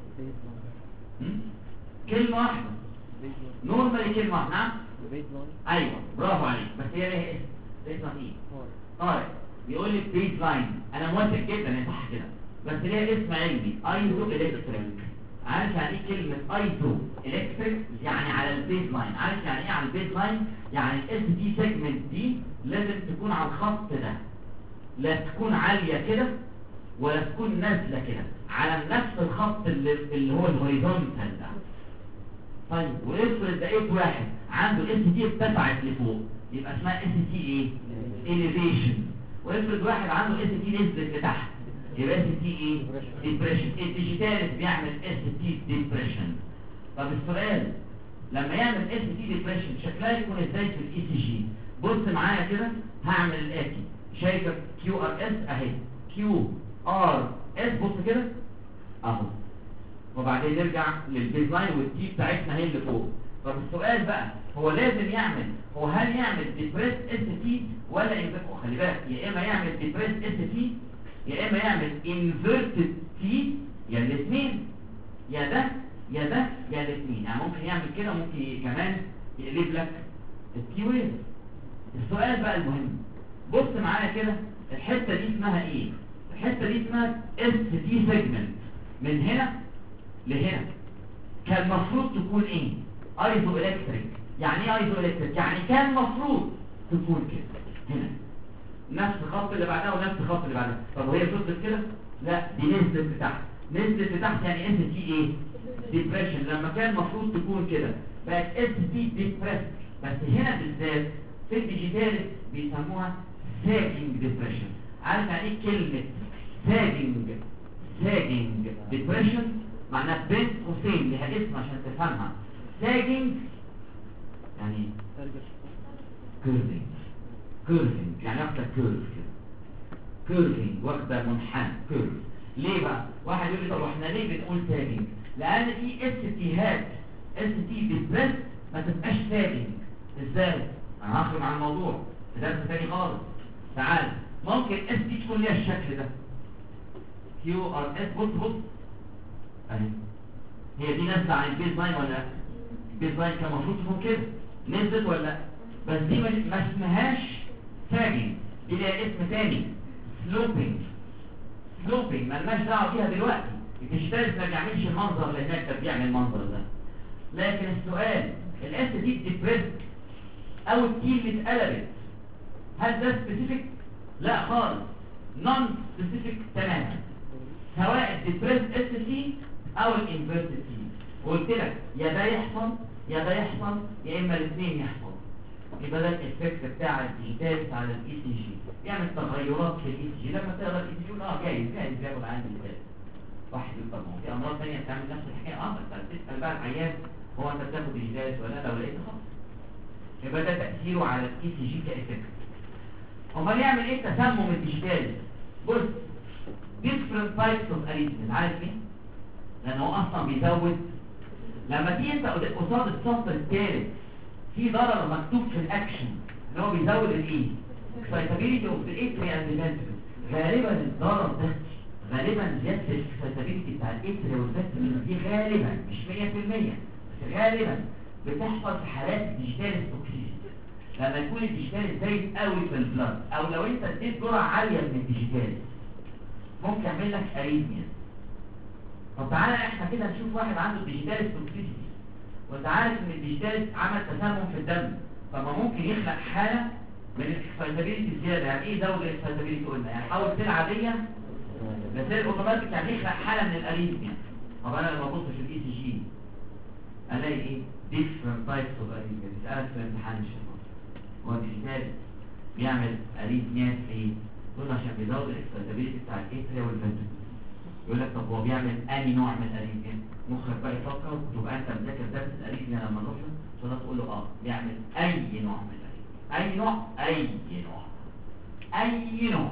كلمة واحدة. نورمالي كلمة واحدة. نعم ايوه برافو عليك، بس هي ليها اسم. اسمها ايه؟ طارق بيقول لي بيز لاين. انا موافق جدا ان صح كده، بس ليها اسم علمي ايزو الكتريك. عارف يعني ايه كلمه ايزو الكتريك؟ يعني على البيز لاين. عارف يعني ايه على البيز لاين؟ يعني الاس دي سيجمنت دي لازم تكون على الخط ده، لا تكون عاليه كده ولا تكون نازله كده، على نفس الخط اللي هو الهوريزونتال ده. طيب وافرض لقيت واحد عنده الاس دي ارتفعت لفوق، يبقى اسمها اس تي ايه؟ elevation. وافرض واحد عنده اس تي نزلت لتحت، يبقى اس تي ايه؟ depression. الديجيتاليس بيعمل اس تي depression. طب السؤال، لما يعمل اس تي depression شكلها يكون ازاي في الاي سي جي؟ بص معايا كده، هعمل الاتي. شايف كيو ار اس اهي، كيو ار اس، بص كده اهو، وبعدين نرجع للبيز لاين والتي بتاعتنا هي اللي فوق. طب السؤال بقى، هو لازم يعمل، هو هل يعمل ديبريس اس تي ولا انفيرت؟ خلي بالك، يا اما يعمل ديبريس اس تي يا اما يعمل انفيرتد تي، يا الاثنين، يا ده يا ده يا الاثنين. يعني ممكن يعمل كده، ممكن كمان يقلب لك التي ويف. السؤال بقى المهم، بص معايا كده، الحته دي اسمها ايه؟ الحته دي اسمها اس تي سيجمنت. من هنا لهنا كان المفروض تكون ايه؟ ايزو الكتريك يعني ايه ايزوليتد؟ يعني كان مفروض تكون كده هنا نفس الخط اللي بعدها ونفس الخط اللي بعدها. طب وهي فضلت كده؟ لا، دي نزلت لتحت. نزلت لتحت يعني اس تي ايه؟ ديبريشن. لما كان المفروض تكون كده بقت اس تي ديبريس. بس هنا بالذات في الديجيتال بيسموها ساجنج ديبريشن. عارف يعني ايه كلمه ساجنج ديبريشن؟ معناها بين قوسين لها اسم عشان تفهمها. ساجنج يعني كيرفينج يعني واخده كيرف كده، كيرفينج واخده منحنى كيرف. ليه بقى؟ واحد يقول لي طب احنا ليه بنقول ساجنج؟ لان في اس تي هات اس تي ديبريس ما تبقاش ساجنج. ازاي؟ انا هخرج عن الموضوع في درس تاني خالص. تعال، ممكن اس تي تكون ليها الشكل ده كيو ار اس. بص اهي، هي دي نازله عن البيز لاين ولا لا؟ البيز لاين كان المفروض تكون كده، نزلت ولا لا؟ بس دي ما اسمهاش ساجنج، دي ليها اسم تاني سلوبينج مالناش دعوه بيها دلوقتي. الديجيتال ما بيعملش المنظر اللي هناك ده، بيعمل المنظر ده. لكن السؤال الاس دي ديبريس او التي اتقلبت، هل ده سبيسيفيك؟ لا خالص، نون سبيسيفيك تماما، سواء الديبريس اس تي او الانفيرس تي. وقلت لك يا ده يحصل يا ده يحصل يا اما الاثنين يحصل. يبقى ده الافكت بتاع الديجيتال على الاي سي جي، يعمل تغيرات في الاي سي جي. لما تقرا الاي سي جي جايز ياخد عندي ديجيتال. واحد يقول طب ما هو في امراض ثانيه بتعمل نفس الحكايه. بس تسال بقى العيان هو انت بتاخد ديجيتال ولا؟ لو لقيت خلاص يبقى ده تاثيره على الاي سي جي كافكت. امال يعمل ايه تسمم الديجيتال؟ بص، different types of arrhythmias. عارف ليه؟ لان هو اصلا بيزود. لما تيجي انت قصاد السطر الثالث في ضرر مكتوب في الاكشن اللي هو بيزود الايه؟ excitability of the atria and the ventricle. غالبا الضرر ده، غالبا زياده excitability بتاع الاتريا والفنتريكل دي غالبا مش 100% بس غالبا بتحصل في حالات الديجيتال توكسيسيتي. لما يكون الديجيتال زايد قوي في البلاد، او لو انت اديت جرعه عاليه من الديجيتال ممكن يعمل لك اريثميا. طب تعالى احنا كده نشوف واحد عنده ديجيتال توكسيسيتي وانت عارف ان الديجيتال عمل تسمم في الدم. طب ما ممكن يخلق حاله من الاكسايتابيلتي الزياده. يعني ايه زود الاكسايتابيلتي؟ قلنا يعني حول سيل عاديه لسيل اوتوماتيك، يعني يخلق حاله من الاريثميا. طب انا لما ابص في الاي سي جي الاقي ايه؟ different types of arrhythmias. بيسالك في الامتحان ان شاء الله هو الديجيتال بيعمل اريثميات ليه؟ تقول عشان بيزود الاكسايتابيلتي بتاع الاتريا والفنتريكل. يقول لك طب هو بيعمل اي نوع من الاريثميا؟ مخك بقى يفكر وتبقى انت مذاكر درس الاريثميا لما نروح له تقول له بيعمل اي نوع من الاريثميا. اي نوع؟ اي نوع.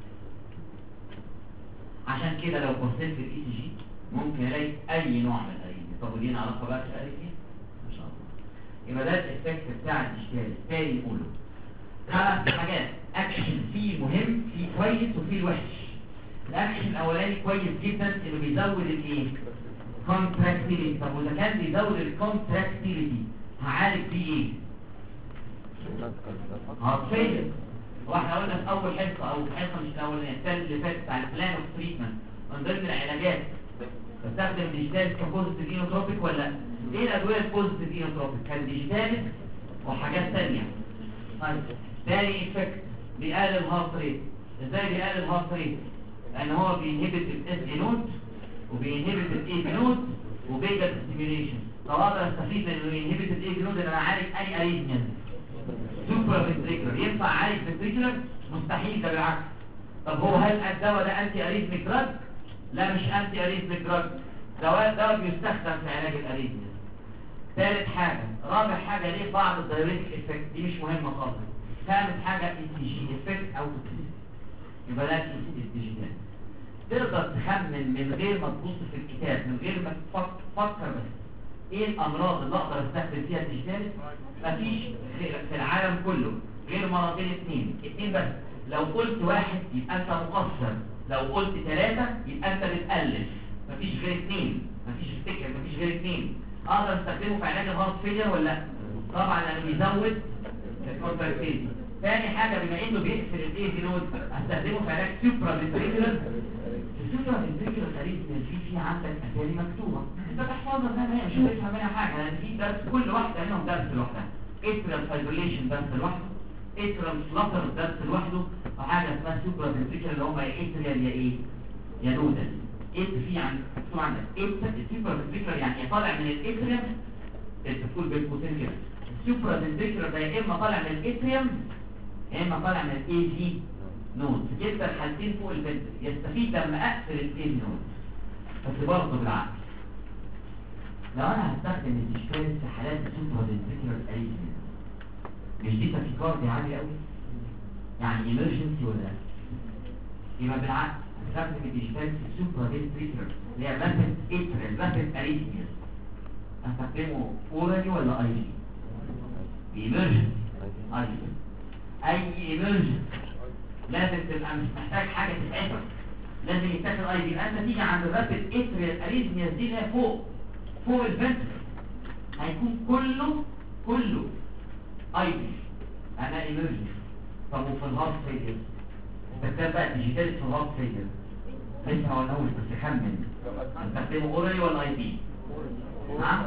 عشان كده لو بصيت في الاي سي جي ممكن الاقي اي نوع من الاريثميا. طب ودي نعرفها بقى في الاريثميا ان شاء الله. يبقى ده الافكت بتاع الديجيتال. تاني نقوله 5 حاجات اكشن فيه مهم، فيه كويس وفيه وحش. الاكشن الاولاني كويس جدا انه بيزود الايه؟ كونتراكتيليتي. طب واذا كان بيزود الكونتراكتيليتي هعالج فيه ايه؟ هارتفيل. واحنا قلنا في اول حصه او الحصه مش الاولانيه الثالث اللي فاتت بتاع البلان اوف تريتمنت من ضمن العلاجات بستخدم ديجيتال كبوزيتيف اينوتروبيك ولا ايه؟ الادويه البوزيتيف اينوتروبيك كان ديجيتال وحاجات ثانيه. طيب تاني افكت بيقلل الهارت ريت. ازاي بيقلل الهارت ريت؟ لان هو بينهبت الاس اي نود وبينهبت الاي بي نود وبيجا ستيميوليشن. طب اقدر استفيد من انه ينهبت الاي بي نود ان انا اعالج اي اريثميا سوبر فنتريكولر. ينفع اعالج فنتريكولر؟ مستحيل، ده بالعكس. طب هو هل الدواء ده انتي اريثميك دراج؟ لا مش انتي اريثميك دراج، دواء بيستخدم في علاج الاريثميا. ثالث حاجه، رابع حاجه ليه بعض الدايركت افكت دي مش مهمه خالص. خامس حاجه اي سي جي افكت او توكسيسيتي. يبقى ده الديجيتال. تقدر تخمن من غير ما تبص في الكتاب، من غير ما تفكر بس ايه الامراض اللي اقدر استخدم فيها الديجيتال؟ مفيش في العالم كله غير مرضين اثنين بس. لو قلت 1 يبقى انت مقصر، لو قلت 3 يبقى انت بتألف. مفيش غير 2، مفيش افتكر، مفيش غير 2. اقدر استخدمه في علاج الهارت فيلير ولا لا؟ طبعا لانه بيزود الكونتراكتيليتي. ثاني حاجه بما انه بيقفل الاي بي نود استخدمه في علاج سوبرا فنتريكولر. السوبرا فنتريكولر اريثميا في عندك اسامي مكتوبه انت تحفظها زي ما هي مش هتفهم منها حاجه لان في درس كل واحده منهم درس لوحدها. اتريال فايبريليشن درس لوحده، اتريال فلاتر درس لوحده، وحاجه اسمها سوبرا فنتريكل اللي هم يا اتريال يا ايه يا نودل. في عن مكتوب عندك السوبرا فنتريكل يعني طالع من الاتريال، انت بتقول بين قوسين كده السوبرا فنتريكل ده يا اما طالع من الاتريال يا اما طالع من الاي في نود. جدا الحالتين فوق البنت يستفيد لما اقفل الاي نود بس برضه بالعكس. لو انا هستخدم الديجيتال في حالات السوبرا فنتريكل اريثميا مش دي تاكيكارديا عاليه قوي يعني ايمرجنسي ولا لا؟ يبقى بالعكس هستخدم الديجيتال في السوبرا فنتريكل اللي هي رابيد اتريال رابيد اريثميا. هستخدمه اورالي ولا اي في؟ ايمرجنسي اي في. اي ايمرجنسي لازم تبقى مش محتاج حاجه تتعبك، لازم يتاخد اي في. انت تيجي عند الرابيد اتريال اريثميا دي اللي هي فوق الفنتر هيكون كله اي في انا ايمرجنسي. طب وفي الهارت فيلير استخدام بقى ديجيتال في الهارت فيلير لسه ما قلناهوش بس خمن استخدمه اورالي ولا اي في؟ نعم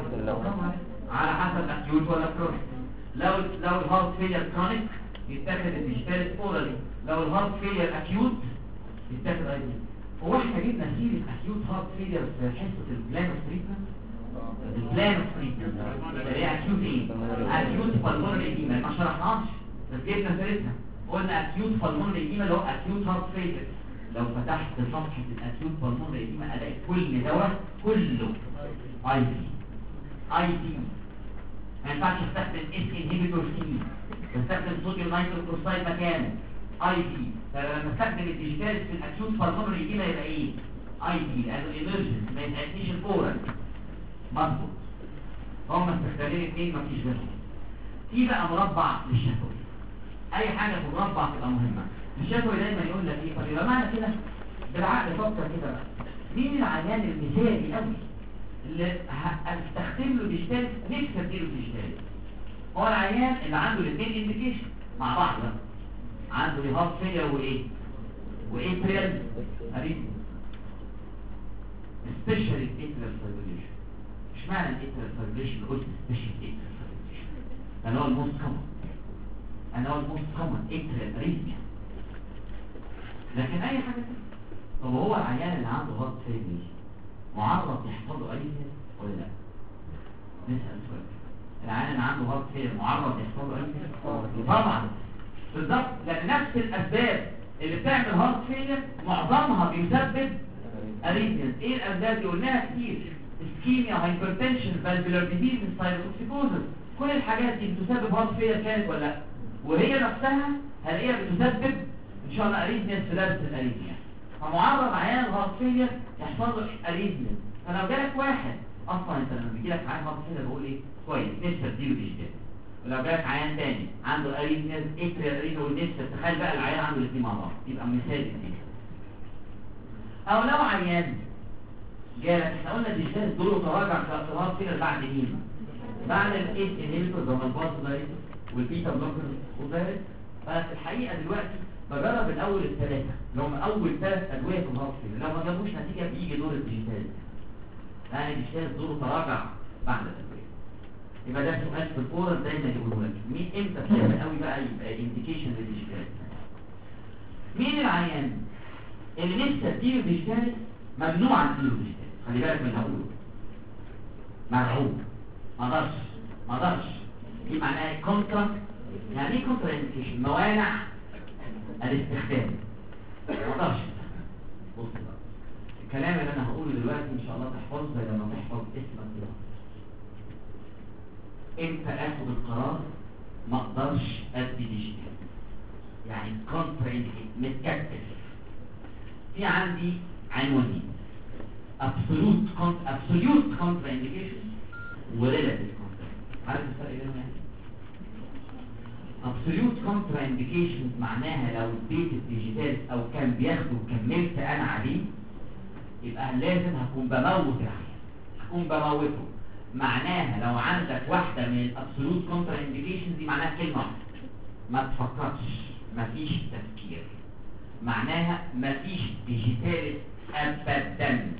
على حسب اكيوت ولا كرونيك. لو الهارت فيلير كرونيك يتاخد الديجيتال اورالي، لو الهارت فيلير اكيوت يتاخد اي في. هو احنا جبنا سيره اكيوت هارت فيلير في حصه البلان اوف تريتمنت؟ البلان اوف تريتمنت اللي هي اكيوت ايه؟ اكيوت بالمونري ايديما ما شرحناش بس جبنا سيرتها قلنا اكيوت بالمونري ايديما اللي هو اكيوت هارت فيلير. لو فتحت صفحه الاكيوت بالمونري ايديما الاقي كل دواء كله اي في. ما ينفعش استخدم اس انهبيتور سي، بستخدم صوديوم نيتروكلورايد مكانه اي في. فلما استخدم الديجيتال في الاكيوت بالمونري ايديما يبقى ايه؟ اي في لانه ايمرجنسي ما يتعبنيش الاورال مظبوط. هم استخدامين اثنين مفيش غيرهم. في بقى مربع للشفوي، اي حاجه في المربع تبقى مهمه. الشفوي دايما يقول لك ايه؟ طب يبقى معنى كده بالعقل فكر كده بقى مين العيان المثالي قوي اللي هستخدم له ديجيتال نفسي اديله ديجيتال؟ هو العيان اللي عنده الاثنين انديكيشن مع بعض بقى، عنده هارت فيلير واتريال اريثميا سبيشال اتريال فايبريليشن. اشمعنى الاتريال فايبريليشن قلت سبيشال اتريال فايبريليشن؟ انا هو الموست كومن اتريال اريثميا. لكن اي حاجه ثانيه. طب هو العيان اللي عنده هارت فيلير معرض يحصل له اريثميا ولا لا؟ نسال سؤال. العيان اللي عنده هارت فيلير معرض يحصل له اريثميا؟ طبعا بالظبط، لان نفس الاسباب اللي بتعمل هارت فيلير معظمها بيسبب اريثميا. ايه الاسباب دي؟ قلناها كتير: اسكيميا، هايبرتنشن، فالفولار ديزيز، سايروتوكسيكوزس. كل الحاجات دي بتسبب هارت فيلير كانت ولا لا؟ وهي نفسها هلاقيها بتسبب ان شاء الله اريثميا في لابس الاريثميا. فمعرض عيان الهارت فيلير يحصل له اريثميا. فلو جالك واحد اصلا انت لما بيجي لك عيان هارت فيلير بقول ايه؟ كويس نفسي اديله ديجيتال. ولو جالك عيان تاني عنده اريثميا اتريال اريثميا والنفس، تخيل بقى العيان عنده الاثنين مع بعض يبقى مثال الاثنين. او لو عيان جالك احنا قلنا ديجيتال دوره تراجع في الهارت فيلير بعد مين؟ بعد الايس انهبيتور زي ما الباز والبيتا بلوكر وبارد. ففي الحقيقه دلوقتي بجرب الاول الثلاثه اللي هم اول 3 ادويه في الهارت فيلير. لو ما جابوش نتيجه بيجي دور الديجيتال، يعني الديجيتال دوره تراجع بعد الادويه. يبقى ده سؤال في الفورم دايما يقوله لك مين امتى بتعمل قوي بقى يبقى انديكيشن للديجيتال. مين العيان اللي لسه اديله ديجيتال ممنوع اديله ديجيتال؟ خلي بالك من اللي هقوله. مرعوب ما اقدرش دي معناها كونترا. يعني ايه كونترا انديكيشن؟ موانع الاستخدام ما اقدرش. بص بقى الكلام اللي انا هقوله دلوقتي ان شاء الله تحفظه زي لما تحفظ اسمك كده. امتى اخد القرار ما اقدرش ادي ديجيتال؟ يعني كونترا انديكيشن متكتف. في عندي عنوانين: ابسولوت كونترا انديكيشن وريلاتيف كونترا. عارف الفرق بينهم يعني؟ ابسولوت كونترا انديكيشن معناها لو اديت الديجيتال او كان بياخده وكملت انا عليه يبقى لازم هكون بموت العيان، هكون بموته. معناها لو عندك واحده من الابسولوت كونترا انديكيشن دي معناها كلمه ما تفكرش، مفيش تفكير، معناها مفيش ديجيتال ابدا.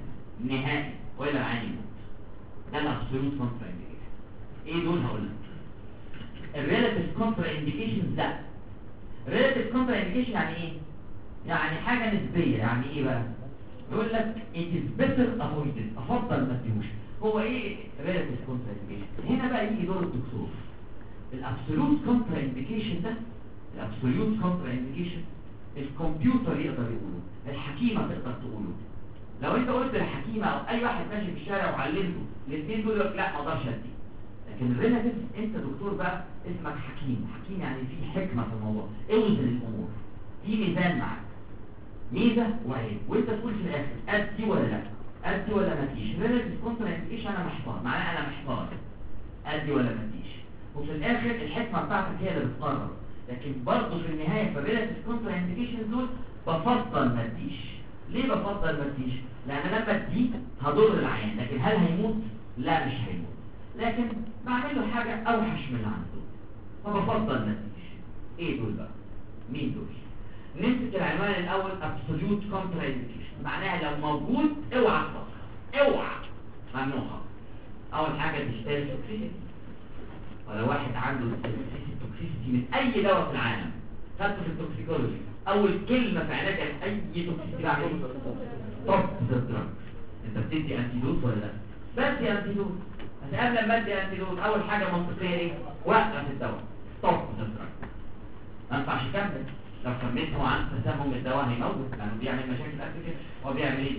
يعني ايه؟ يعني حاجة نسبية. يعني ايه بقى؟ يقول لك it is better avoided، افضل ما تديهوش. هو ايه relative contraindication؟ هنا بقى يجي دور الدكتور. الابسولوت contraindication ده، الابسولوت contraindication الكمبيوتر يقدر يقوله، الحكيمة تقدر تقوله. لو انت قلت للحكيمة او اي واحد ماشي في الشارع وعلمته الاثنين دول، يقول لا ما اقدرش ادي. لكن الريلاتيف انت دكتور بقى اسمك حكيم. حكيم يعني في حكمة في الموضوع، اوزن الامور، في ميزان معاك، ميزة وعيب، وانت تقول في الاخر ادي ولا لا، ادي ولا ما تديش. ريلاتيف كونترانديكيشن انا محتار، معناها انا محتار ادي ولا ما تديش، وفي الاخر الحكمة بتاعتك هي اللي بتقرر. لكن برضه في النهاية في الريلاتيف كونترانديكيشن دول بفضل ما تديش. ليه بفضل ما تديش؟ لان لما تدي هضر العيان، لكن هل هيموت؟ لا مش هيموت، لكن بعمل له حاجة اوحش من اللي عنده، فبفضل ما تديش. ايه دول بقى؟ مين دول؟ نمسك العنوان الاول absolute contraindication، معناها لو موجود اوعى تفكر، اوعى، ممنوع. اول حاجة تشتري توكسيسيتي، ولو واحد عنده توكسيسيتي من اي دواء في العالم، خدته في التوكسيكولوجي اول كلمة في علاج اي توكسيسيتي بعمل ايه؟ طب دراج. انت بتدي انتيدوت ولا لا؟ بدي انتيدوت. بس قبل ما ادي انتيدوت اول حاجة منطقية ايه؟ وقف الدواء، طب دراج. ما ينفعش يكمل، لو كملت هو عن تسمم الدواء هيموت، لانه بيعمل مشاكل قبل كده. هو بيعمل ايه؟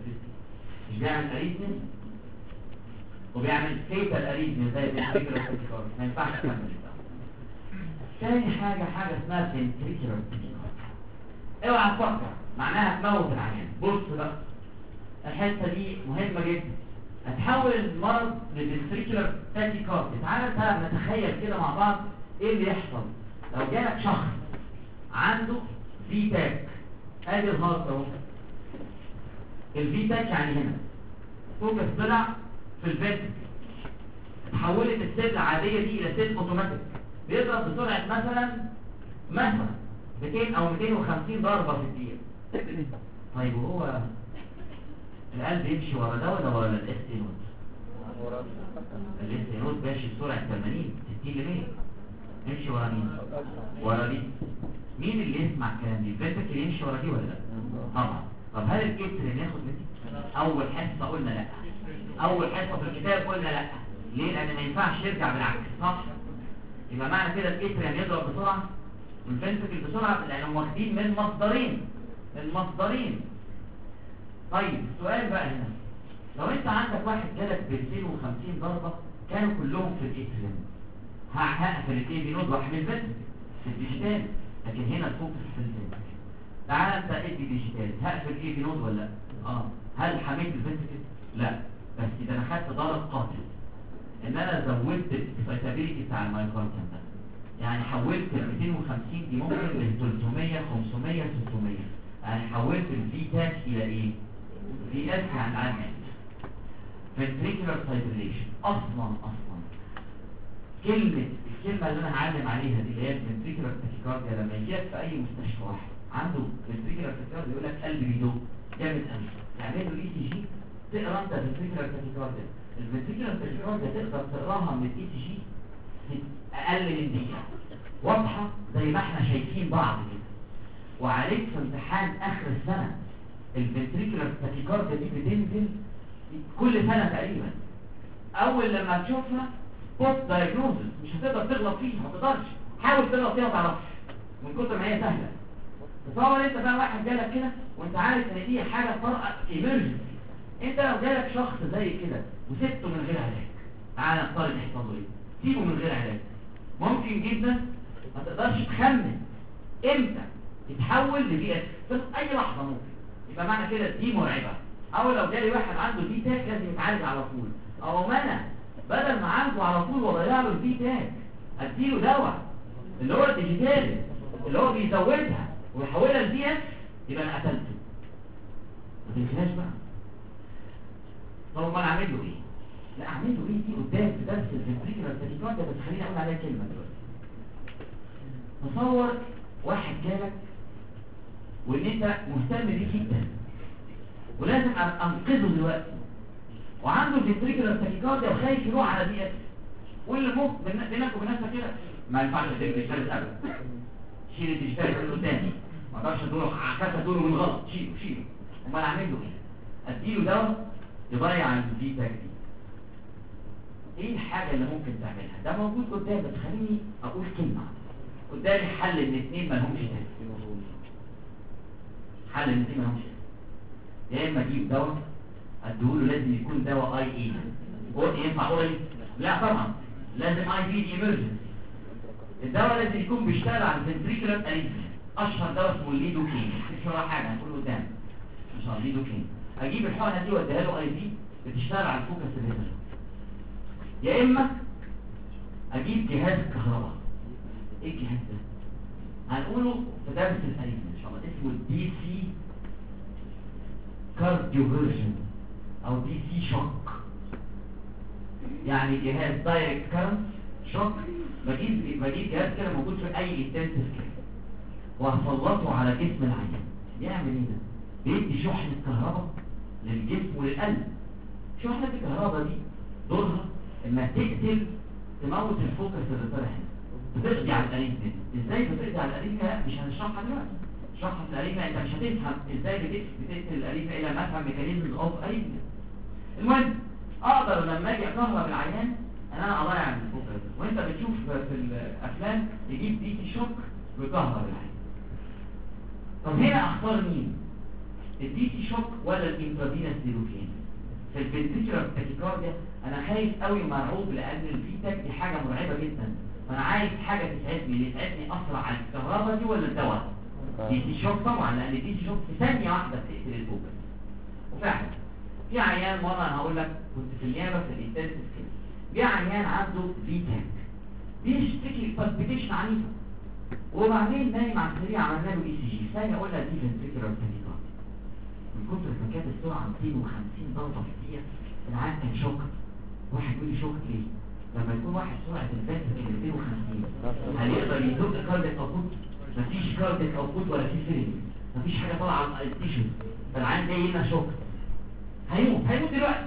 مش بيعمل اريثميا، وبيعمل فيتال اريثميا زي الفكرة التكرار. ما ينفعش يكمل الدواء. تاني حاجة اسمها ventricular tachycardia. اوعى تفكر، معناها تموت العيان. بص بقى الحته دي مهمه جدا. هتحول المرض لفنتريكولار تاكيكارديا. تعالى نتخيل كده مع بعض ايه اللي يحصل لو جالك شخص عنده في تاك. ادي الهارت اهو، الفي تاك يعني هنا فوكس طلع في الفنتريكل، اتحولت السيل العاديه دي الى سيل اوتوماتيك بيضرب بسرعه مثلا 200 او 250 ضربه في الدقيقه. طيب وهو القلب يمشي ورا ده ولا ورا الاس تي نوت؟ الاس تي نوت ماشي بسرعه 80 60 ل 100. يمشي ورا مين؟ ورا دي. مين اللي يسمع الكلام دي؟ الفنتريكل يمشي ورا دي ولا لا؟ طبعا. طب هل الكتر ياخد من دي؟ اول حصه قلنا لا، اول حصه في الكتاب قلنا لا. ليه؟ لان ما ينفعش يرجع بالعكس، صح؟ يبقى معنى كده الكتر يعني يضرب بسرعه والفنتريكل بسرعه، لانهم واخدين من مصدرين. طيب السؤال بقى هنا، لو انت عندك واحد جالك ب 250 ضربه كانوا كلهم في الاتريم، هقفل الاي بي نود واحمل بس في الديجيتال، لكن هنا الفوكس في الفنتريكل. تعال انت ادي ديجيتال، هقفل الاي بي نود ولا لا؟ هل حميت الفنتريكل؟ لا، بس اذا انا خدت ضرب قاتل ان انا زودت الاكسايتابيلتي بتاع المايوكارديوم ده، يعني حولت ال 250 دي ممكن ل 300 500 600، يعني حولت الفي تاك الى ايه؟ في اس عن عامل ventricular fibrillation. اصلا الكلمه اللي انا هعلم عليها دي اللي هي ventricular tachycardia، لما يجيلك في اي مستشفى واحد عنده ventricular tachycardia يقول لك قلب بيدق جامد قوي، يعمل له اي سي جي تقرا انت ventricular tachycardia. الventricular tachycardia تقدر تقراها من الاي سي جي في اقل من دقيقه، واضحه زي ما احنا شايفين بعض كده. وعليك في امتحان اخر السنه الفنتريكولار تاكيكارديا دي بتنزل كل سنه تقريبا. اول لما تشوفها بوست دايجنوزس مش هتقدر تغلط فيها، ما تقدرش، حاول تغلط فيها ما تعرفش من كتر ما هي سهله. تصور انت بقى واحد جالك كده وانت عارف ان دي حاجه طارئه ايمرجنسي، انت لو جالك شخص زي كده وسبته من غير علاج، تعالى نفترض يحصل له ايه؟ سيبه من غير علاج، ممكن جدا ما تقدرش تخمن امتى يتحول لبي اس في اي لحظه ممكن. يبقى معنى كده دي مرعبه. او لو جالي واحد عنده دي تاك لازم يتعالج على طول، او ما انا بدل ما اعالجه على طول واضيع له الدي تاك اديله دواء اللي هو الديجيتال اللي هو بيزودها ويحولها لبي اس، يبقى انا قتلته. ما تنساش بقى. طب ما انا اعمل له ايه؟ لا اعمل له ايه دي قدام في درس الفنتريكولار تاكيكارديا، بس خليني اقول عليها كلمه دلوقتي. تصور واحد جالك وان انت مهتم بيه جدا ولازم انقذه دلوقتي، وعنده فنتريكولار تاكيكارديا وخايف يروح على بي اس، واللي بينك وبين نفسك كده ما ينفعش تديك ديجيتال ابدا، شيل الديجيتال من قدامي، ما اقدرش ادوله عكاسه ادوله من غلط، شيله. امال اعمل له ايه؟ اديله دواء يضيع الفيتا دي. ايه الحاجه اللي ممكن تعملها؟ ده موجود قدامي، بس خليني اقول كلمه. قدامي حل ان اتنين مالهمش تاني. حل ان اتنين مالهمش تاني. يا اما اجيب دواء اديهوله لازم يكون دواء اي اي. ينفع اورالي؟ لا طبعا، لازم اي بي ايمرجنسي. الدواء لازم يكون بيشتغل على الفنتريكولار اريثميا. اشهر دواء اسمه الليدوكين، مش ولا حاجه هنقول قدام ان شاء الله. الليدوكين اجيب الحقنه دي واديها له اي بي بتشتغل على الفوكس الهيدر. يا اما اجيب جهاز كهرباء. ايه الجهاز ده؟ هنقوله في درس الاريثميا ان شاء الله، اسمه الدي سي كارديوفيرجن او دي سي شوك. يعني جهاز دايركت كارنت شوك. بجيب جهاز كده موجود في اي انتنسيف كير وهسلطه على جسم العيان. يعمل ايه ده؟ بيدي شحنة كهرباء للجسم وللقلب. شحنة الكهرباء دي دورها انها تقتل تموت الفوكس اللي طالع هنا، بتقضي على الاريثميا. ازاي بتقضي على الاريثميا؟ مش هنشرحها دلوقتي. شرحها في الاريثميا انت مش هتفهم ازاي بتقتل الاريثميا الا ما افهم ميكانيزم اوف اريثميا. المهم اقدر لما اجي اكهرب العيان ان انا اضيع الفوكس. وانت بتشوف في الافلام يجيب دي سي شوك ويكهرب العيان. طب هنا اختار مين؟ الدي سي شوك ولا الانترافينوس ليدوكين؟ في الفنتريكولار تاكيكارديا انا خايف قوي ومرعوب لان الفيتاك دي حاجه مرعبه جدا. فانا عايز حاجه تساعدني اسرع على الكهرباء دي ولا الدواء؟ دي سي شوك طبعا، لان الدي سي شوك في ثانيه واحده بتقتل الفوكس. وفعلا في عيان مره انا هقول لك كنت في النيابه في الانتنسيف كير، جه عيان عنده فيتاك بيشتكي بالبيتيشن عنيفه، وبعدين نايم على السرير عملنا له اي سي جي. ثانيه اقول لك دي فنتريكولار تاكيكارديا من كتر ما كانت السرعه 250 ضربه في الدقيقه. العيان كان شوك. واحد يقول لي شوك ليه؟ لما يكون واحد سرعه الفنتريكولار 250 هل يقدر يزق كارديك اوتبوت؟ مفيش كارديك اوتبوت ولا في فيلم، مفيش حاجه طالعه على التيشو. فالعيان جاي هنا شوك، هيموت دلوقتي.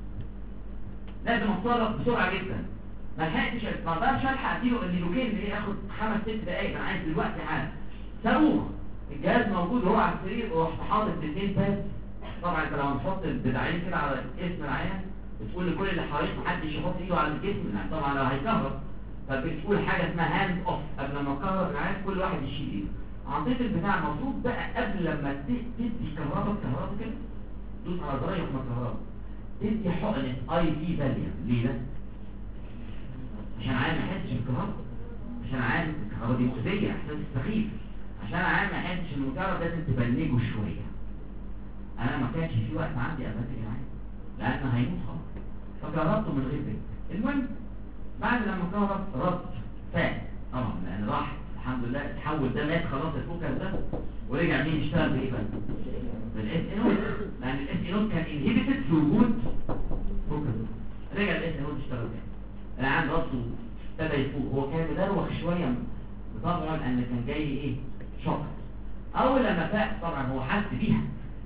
لازم اتصرف بسرعه جدا. ما لحقتش، ما اقدرش الحق اديله الليدوكين اللي ياخد 5-6 دقايق، انا عايز دلوقتي حالا. صاروخ الجهاز موجود وهو على السرير ورحت حاطط الاثنين باس. طبعا انت لو هنحط البدعين كده على اسم العيان بتقول لكل اللي حواليك محدش يحط ايده على الجسم، يعني طبعا لو هيكهرب فبتقول حاجه اسمها هاند اوف. قبل ما تكهرب العيان كل واحد يشيل ايده. عطيت البتاع المفروض بقى قبل لما تدي كهرباء كده دوس على زراير ما كهرباء تدي حقنه اي في فاليوم. ليه ده؟ عشان عيان ما يحسش بالكهرباء، عشان عيان الكهرباء دي مؤذيه، احساس سخيف. عشان عيان ما يحسش بالمجرد لازم تبلجه شويه. انا ما كانش في وقت عندي ابلج العيان لانه هيموت خلاص، فكهربته من غير بيت. المهم بعد لما كهرب رد فات طبعا لان راح الحمد لله تحول ده مات خلاص الفوكس ده، ورجع مين يشتغل بايه بقى؟ بالاس انود، لان الاس انود كان انهبيتد في وجود فوكس. رجع الاس انود يشتغل تاني. العيان راسه ابتدى يفوق. هو كان مدروخ شويه بطبعه لان كان جاي ايه؟ شوك. اول لما فاق طبعا هو حس بيها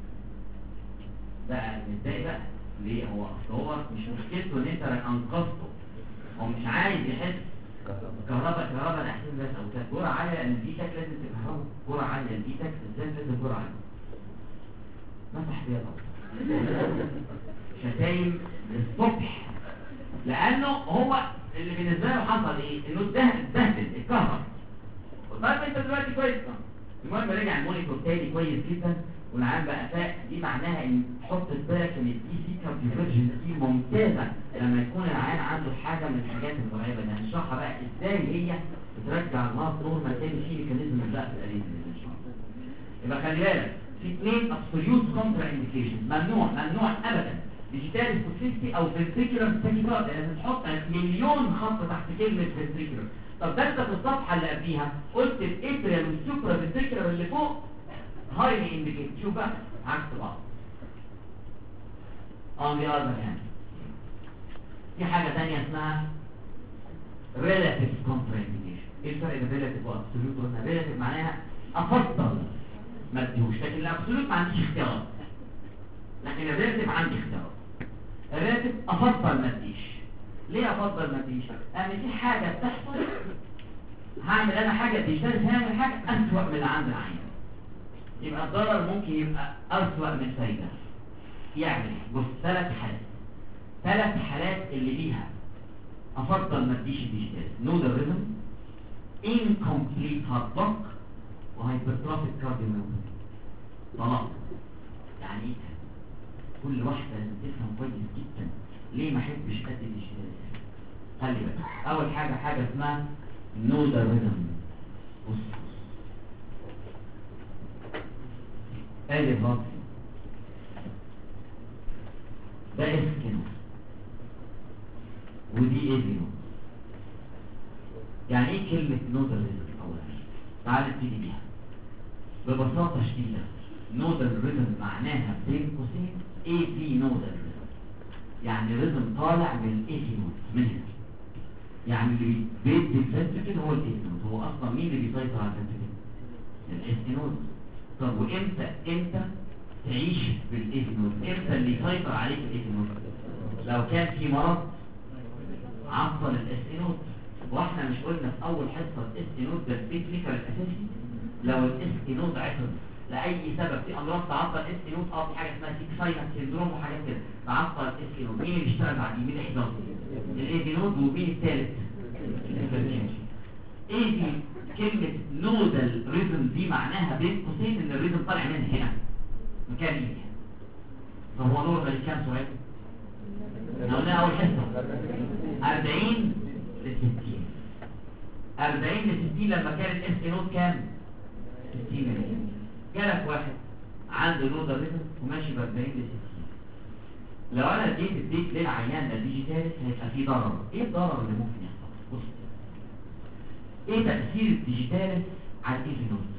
بقى متضايق بقى. ليه؟ هو مش مشكلته ان انت انقذته، هو مش عايز يحس كهرباء ده احساس بس او كانت جرعه عاليه لان الفيتاك لازم تكهربه جرعه عاليه. الفيتاك ازاي لازم جرعه عاليه؟ مسح بيها طبعا شتايم للصبح، لانه هو اللي بالنسبه له حصل ايه؟ انه اتبهدل اتكهرب. طيب انت دلوقتي كويس. المهم رجع المونيتور تاني كويس جدا والعيان بقى فاق. دي معناها ان تحط في بالك ان الدي سي كارديوفيرجن دي ممتازه لما يكون العيان عنده حاجه من الحاجات المرعبه دي. هنشرحها بقى ازاي هي بترجع النار نورمال تاني في ميكانيزم لا في الاريثميا ان شاء الله. يبقى خلي بالك في 2 ابسوليوت كونترا انديكيشن. ممنوع ابدا ديجيتال توكسيستي او فنتريكولار تاكيكارديا. لازم تحط مليون خط تحت كلمه فنتريكولار. طب ده انت في الصفحه اللي قبليها قلت الاتريال والسوبرا فنتريكولار اللي فوق هايلي انديكيت. شوف بقى عكس بعض. on the other hand في حاجه ثانيه اسمها relative contraindication. ايه الفرق بين relative وابسوليوت؟ قلنا relative معناها افضل ما اديهوش، لكن الابسوليوت ما عنديش اختيار، لكن الريلاتيف عندي اختيار. الريلاتيف افضل ما اديش. ليه افضل ما اديش؟ لان في حاجه بتحصل هعمل انا حاجه ديجيتال هعمل حاجه اسوأ من اللي عند العيان. يبقى الضرر ممكن يبقى أسوأ من الفايدة. يعني بص، ثلاث حالات اللي ليها أفضل ما تديش الديجيتال: نودال ريزم، incomplete heart block، وهايبرتروفيك كارديوميوباثي. طلاق. يعني ايه؟ كل واحدة لازم تفهم كويس جدا ليه ما احبش ادي الديجيتال. خلي بالك، اول حاجة اسمها نودال ريزم. بص ادي الهارت ده اسكنو ودي ايدينو. يعني ايه كلمة نودال ريزم؟ اولا تعال نبتدي بيها ببساطة شديدة. نودال ريزم معناها بين قوسين اي في نودال ريزم، يعني ريزم طالع من الاي في نود من هنا. يعني اللي بيدي الفنتركل هو الاي في نود. هو اصلا مين اللي بيسيطر على الفنتركل؟ الاي في نود. طب وامتى تعيش بالاي في نود؟ امتى اللي يسيطر عليك الاي في نود؟ لو كان في مرض عطل الاس نود. واحنا مش قلنا في اول حصه الاس نود ده البيت ميكر الاساسي؟ لو الاس نود عطل لاي سبب، في امراض تعطل الاس نود، في حاجه اسمها سيك ساينس سيندروم وحاجات كده تعطل الاس نود. مين اللي بيشتغل بعديه؟ مين الاحداث؟ الاي نود. ومين الثالث؟ ايه دي كلمه نودال ريزم؟ دي معناها بين قوسين ان الريزم طالع من هنا مكان ايه. طب هو نور غير كام سؤال؟ احنا قلنا اول حصه 40 ل 60. 40 ل 60 لما كان الاس نود كام؟ 60 مليون. جالك واحد عنده نودال ريزم وماشي ب 40 ل 60. لو انا اديت للعيان ده ديجيتالس هيبقى فيه ضرر. ايه الضرر اللي ممكن يحصل؟ بص، ايه تاثير الديجيتالس على الاي في نود؟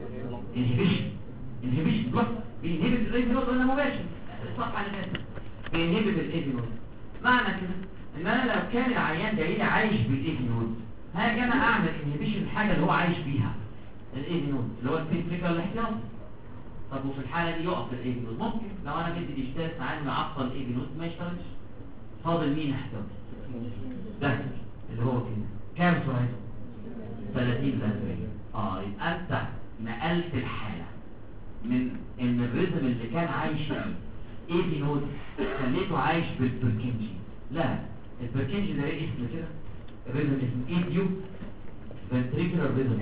انهبيشن بلس بينهبت الاي في نود ولا مباشر؟ الصفحه اللي فاتت بينهبت الاي في نود. معنى كده ان انا لو كان العيان جاي لي عايش بالاي في نود، هاجي انا اعمل انهبيشن الحاجه اللي هو عايش بيها الاي في نود اللي هو الفيزيكال الاحتياطي. طب وفي الحاله دي يقف الاي في نود؟ ممكن لو انا بدي ديجيتال ساعات معطل الاي في نود ما يشتغلش. فاضل مين احتياطي؟ ده اللي هو كده كام سرعته؟ 30 ل 40. يبقى انت نقلت الحاله من ان الريزم اللي كان عايش فيه اي في نود خليته عايش بالبركنجي. لا، البركنجي ده ايه اسمه كده؟ الريزم اسمه ايديو فنتريكولار ريزم.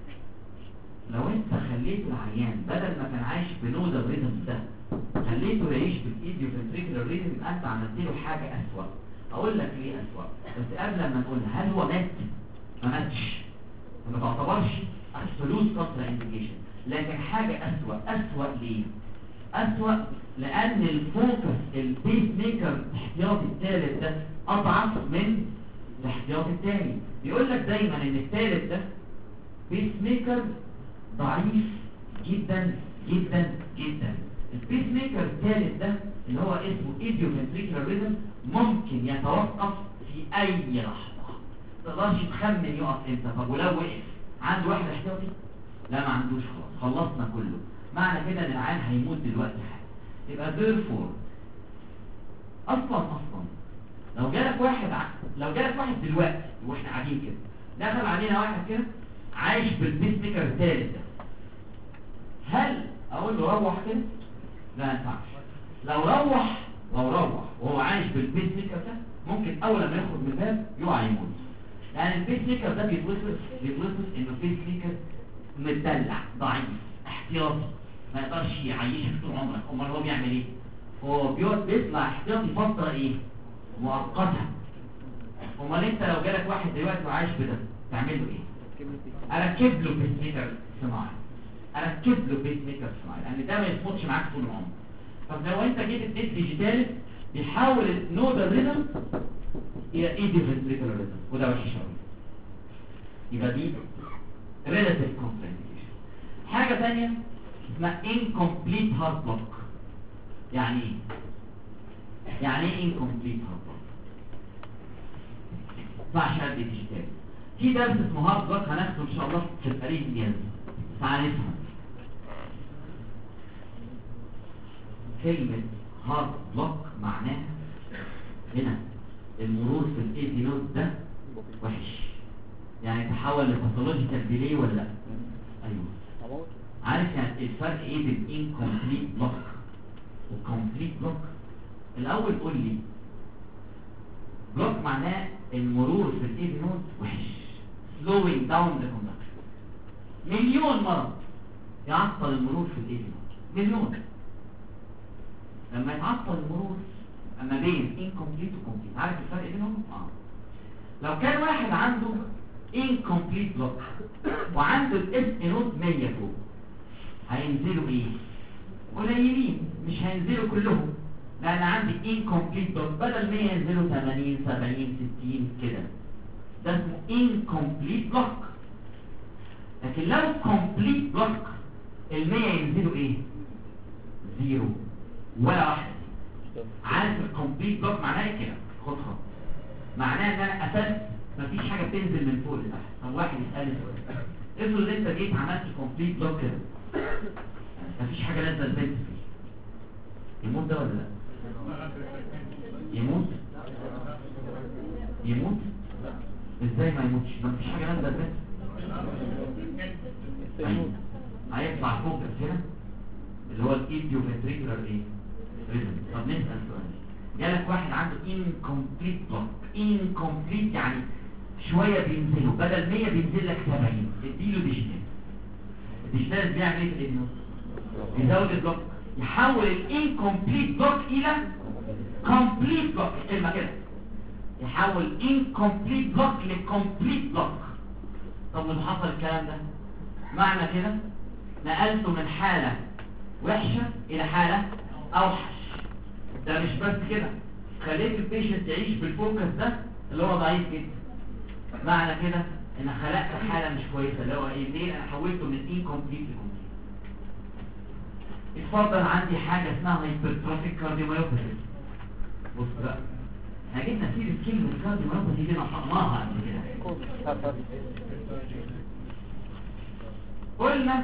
لو انت خليت العيان بدل ما كان عايش بنودال ريزم ده خليته يعيش بالايديو فنتريكولار ريزم، يبقى انت عملت له حاجه اسوأ. اقول لك ليه اسوأ، بس قبل ما نقول هل هو مات؟ ما ماتش، ما تعتبرش ابسولوت كونترا انديكيشن، لكن حاجه اسوأ ليه؟ اسوأ لان الفوكس البيس ميكر الاحتياطي الثالث ده اضعف من الاحتياطي الثاني. بيقول لك دايما ان الثالث ده بيس ميكر ضعيف جدا جدا جدا. البيس ميكر الثالث ده اللي هو اسمه ايديو فنتريكولار ريزم ممكن يتوقف في اي لحظه، ما تقدرش تخمن يقف امتى. طب ولو وقف عنده واحد احتياطي؟ لا، ما عندوش، خلاص خلصنا كله. معنى كده ان العيان هيموت دلوقتي حالا. يبقى therefore اصلا لو جالك واحد دلوقتي واحنا قاعدين كده، دخل علينا واحد كده عايش بالبيس ميكر الثالث ده، هل اقول له روح كده؟ لا، ما ينفعش. لو روح وهو عايش بالبيس ميكر ده ممكن اول ما يخرج من الباب يقع يموت. يعني البيس ميكر ده بيتوصف انه بيس ميكر متدلع ضعيف احتياطي، ما يقدرش يعيشك طول عمرك. امال هو بيعمل ايه؟ هو بيطلع احتياطي فتره ايه؟ مؤقته. امال انت لو جالك واحد دلوقتي وعايش بده تعمل له ايه؟ اركب له بيس ميكر صناعي، لان ده ما يصمتش معاك طول العمر. طب لو انت جيت اديت ديجيتال بيحاول النودال ريزم الى ايدي فنتريكولار ريزم، وده وحش قوي. يبقى دي ريلاتيف كونترانديكيشن. حاجه ثانيه اسمها incomplete heart block. يعني ايه incomplete heart block؟ ما ينفعش ادي ديجيتال. في درس اسمه هارت بلوك هناخده ان شاء الله في القريب الجاي. تعال نفهم كلمة هارت بلوك معناها هنا المرور في الاي في نود ده وحش، يعني تحول لباثولوجيكال ديلي ولا لا؟ ايوه. عارف يعني الفرق ايه بين incomplete block وكومبليت بلوك؟ الاول قول لي بلوك معناه المرور في الايد نود وحش، slowing down the conduction. مليون مرة يعطل المرور في الايد نود، مليون. لما يتعطل المرور اما بين incomplete وكومبليت، عارف الفرق بينهم؟ لو كان واحد عنده incomplete block وعنده الاس نود 100 فوق، هينزلوا ايه؟ قليلين، مش هينزلوا كلهم، لان عندي incomplete block بدل 100 ينزلوا 80 70 60 كده. ده اسمه incomplete block. لكن لو complete block ال100 ينزلوا ايه؟ زيرو، ولا واحده. عارف الكومبليت بلوك معناه ايه كده؟ خد خط. معناه ان انا قفلت، مفيش حاجه بتنزل من فوق لتحت. طب واحد يسالني سؤال، افرض انت جيت عملت كومبليت بلوك كده، مفيش حاجه نازله البنت فيه، يموت ده ولا لا؟ يموت؟ يموت؟ ازاي ما يموتش؟ ما مفيش حاجه نازله البنت. هيطلع فوق هنا اللي هو الايديو فنتريكولار ايه؟ ريزم. طب نسال سؤال، جالك واحد عنده incomplete block، incomplete يعني شويه بينزلوا، بدل 100 بينزل لك 70، اديله ديجيتال. الديجيتال بيعمل ايه في الابنه؟ يزود البلوك، يحول الانكمبليت بلوك الى كومبليت بلوك. كلمه كده، يحول incomplete بلوك لكومبليت بلوك. طب لما حصل الكلام ده معنى كده نقلته من حاله وحشه الى حاله اوحش. ده مش بس كده، خليت البيشنت تعيش بالفوكس ده اللي هو ضعيف جدا. معنى كده ان خلقت حاله مش كويسه اللي هو ايه؟ ليه؟ انا حولته من incomplete لكومبليت. اتفضل، عندي حاجه اسمها hypertrophic cardiomyopathy. بص بقى، احنا جبنا سيره كلمه cardiomyopathy دي نطقناها قبل كده. قلنا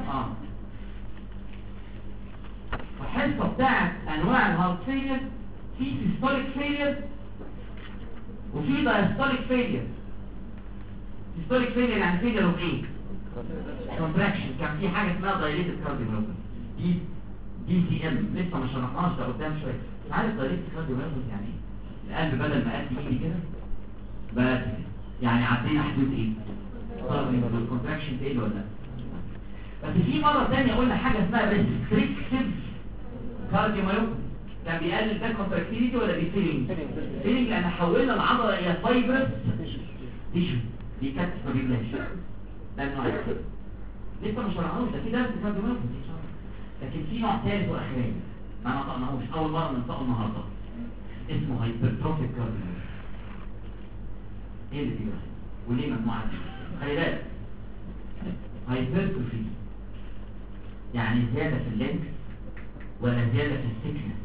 الحصه بتاعت انواع الهارت فيلير، في سيستوليك فيلير وفي دايستوليك فيلير. سيستوليك فيلير يعني فيلير اوف ايه؟ كونتراكشن. كان في حاجه اسمها دايليتد كارديوميوباثي، دي سي ام، لسه ما شرحناش ده قدام شويه. عارف دايليتد كارديوميوباثي يعني ايه؟ القلب بدل ما قد ايدي كده بقى كده، يعني عدينا حدود ايه؟ الكونتراكشن تقل ولا لا؟ بس في مرة تانية قلنا حاجة اسمها restrictive cardiomyopathy، كان بيقلل ده contractility ولا بيفيلينج؟ فيلينج، لأن حولنا العضلة إلى fibrous tissue بيكتف ما بيبلاش. ده النوع الثاني لسه مش شرحناهوش، ده في درس cardiomyopathy إن شاء الله. لكن في نوع ثالث وأخراني ما نطقناهوش، أول مرة ننطقه النهاردة، اسمه hypertrophic cardiomyopathy. إيه اللي بيبقى؟ وليه مجموعة دي؟ خلي بالك، hypertrophy يعني زيادة في اللينك ولا زيادة في السكنس؟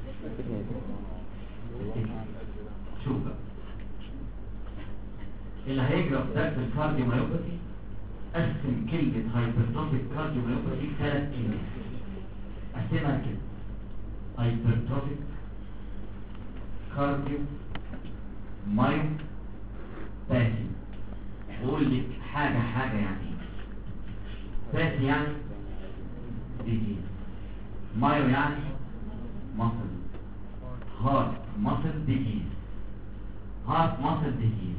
شوف بقى اللي هيجرى في درس الكارديوميوباثي، قسم كلمة هايبرتروفيك كارديوميوباثي 3 كلمات، قسمها كده: هايبرتروفيك كارديوميوباثي. بقول لك حاجة يعني باتي يعني ديزيز، مايو يعني مصل، هارت مصل ديزيز، هارت مصل ديزيز.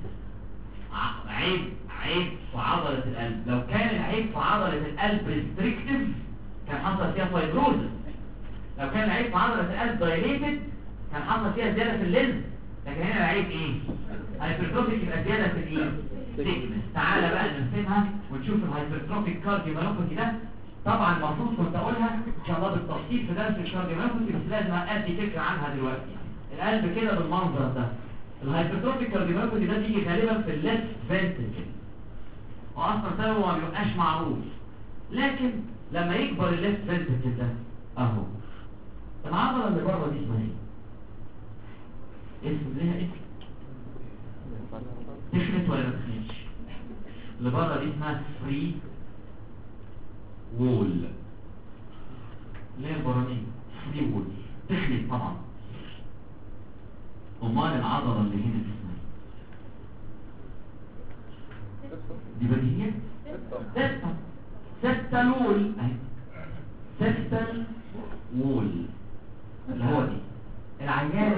عيب في عضلة القلب. لو كان العيب في عضلة القلب ريستريكتيف كان حصل فيها فايبروزس. لو كان العيب في عضلة القلب دايليتد كان حصل فيها زيادة في اللينز. لكن هنا العيب ايه؟ هايبرتروفيك، يبقى زيادة في الايه؟ سيكنس. تعالى بقى نرسمها ونشوف الهايبرتروفيك كارديوميوباثي ده. طبعا المفروض كنت اقولها ان شاء الله بالتفصيل في درس الكارديوميوباثي، بس لازم ادي فكره عنها دلوقتي. القلب كده بالمنظر ده. الهايبرتروفيك كارديوميوباثي ده بيجي غالبا في الليفت فنتريكل، واصلا سببه ما بيبقاش معروف، لكن لما يكبر الليفت فنتريكل ده اهو، العضله اللي بره دي اسمها ايه؟ ليها اسم؟ تخنت ولا ما تخنتش؟ اللي بره دي اسمها فري وول، اللي هي البرانيه فري وول. تخنت طبعا. امال العضله اللي هنا اسمها دي بديهيات. ستة لول اهي، ستة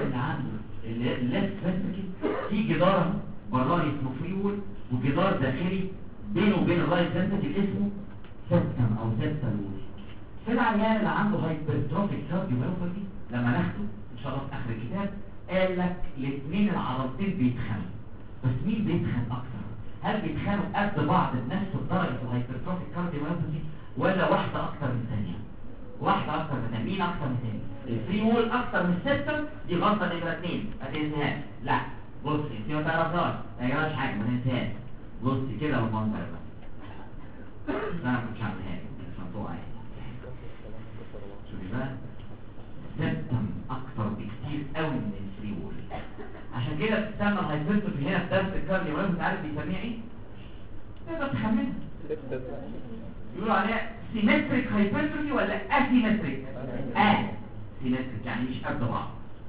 اللي عنده الليفت فنتريكل في جدار براني اسمه فري وول وجدار داخلي بينه وبين الرايت فنتريكل اسمه سيبتم او سيبتال وول. في العيان اللي عنده هايبرتروفيك كارديوميوباثي لما ناخده ان شاء الله في اخر الكتاب قال لك الاثنين العضلتين بيتخانقوا، بس مين بيتخان اكتر؟ هل بيتخانقوا قد بعض بنفس درجه الهايبرتروفيك كارديوميوباثي ولا واحده اكتر من الثانيه؟ واحده اكتر من الثانيه. مين اكتر من الثانيه؟ الفري وول اكتر من السيستم. دي غلطه نمره 2 ما تنساهاش. لا بص انت ما تعرفهاش ما يجراش حاجه ما تنساهاش. بص كده والمنظر ده انا كنت هعملها لك عشان تقع يعني. شوفي بقى سيستم اكتر بكتير قوي من الفري وول. عشان كده بتسمى الهايبرتروفي هنا في درس الكارديو. انت عارف بيسميها ايه؟ تقدر تخمنها. يقولوا عليها سيمتريك هايبرتروفي ولا اسيمتريك؟ سيمتريك يعني مش قد بعض.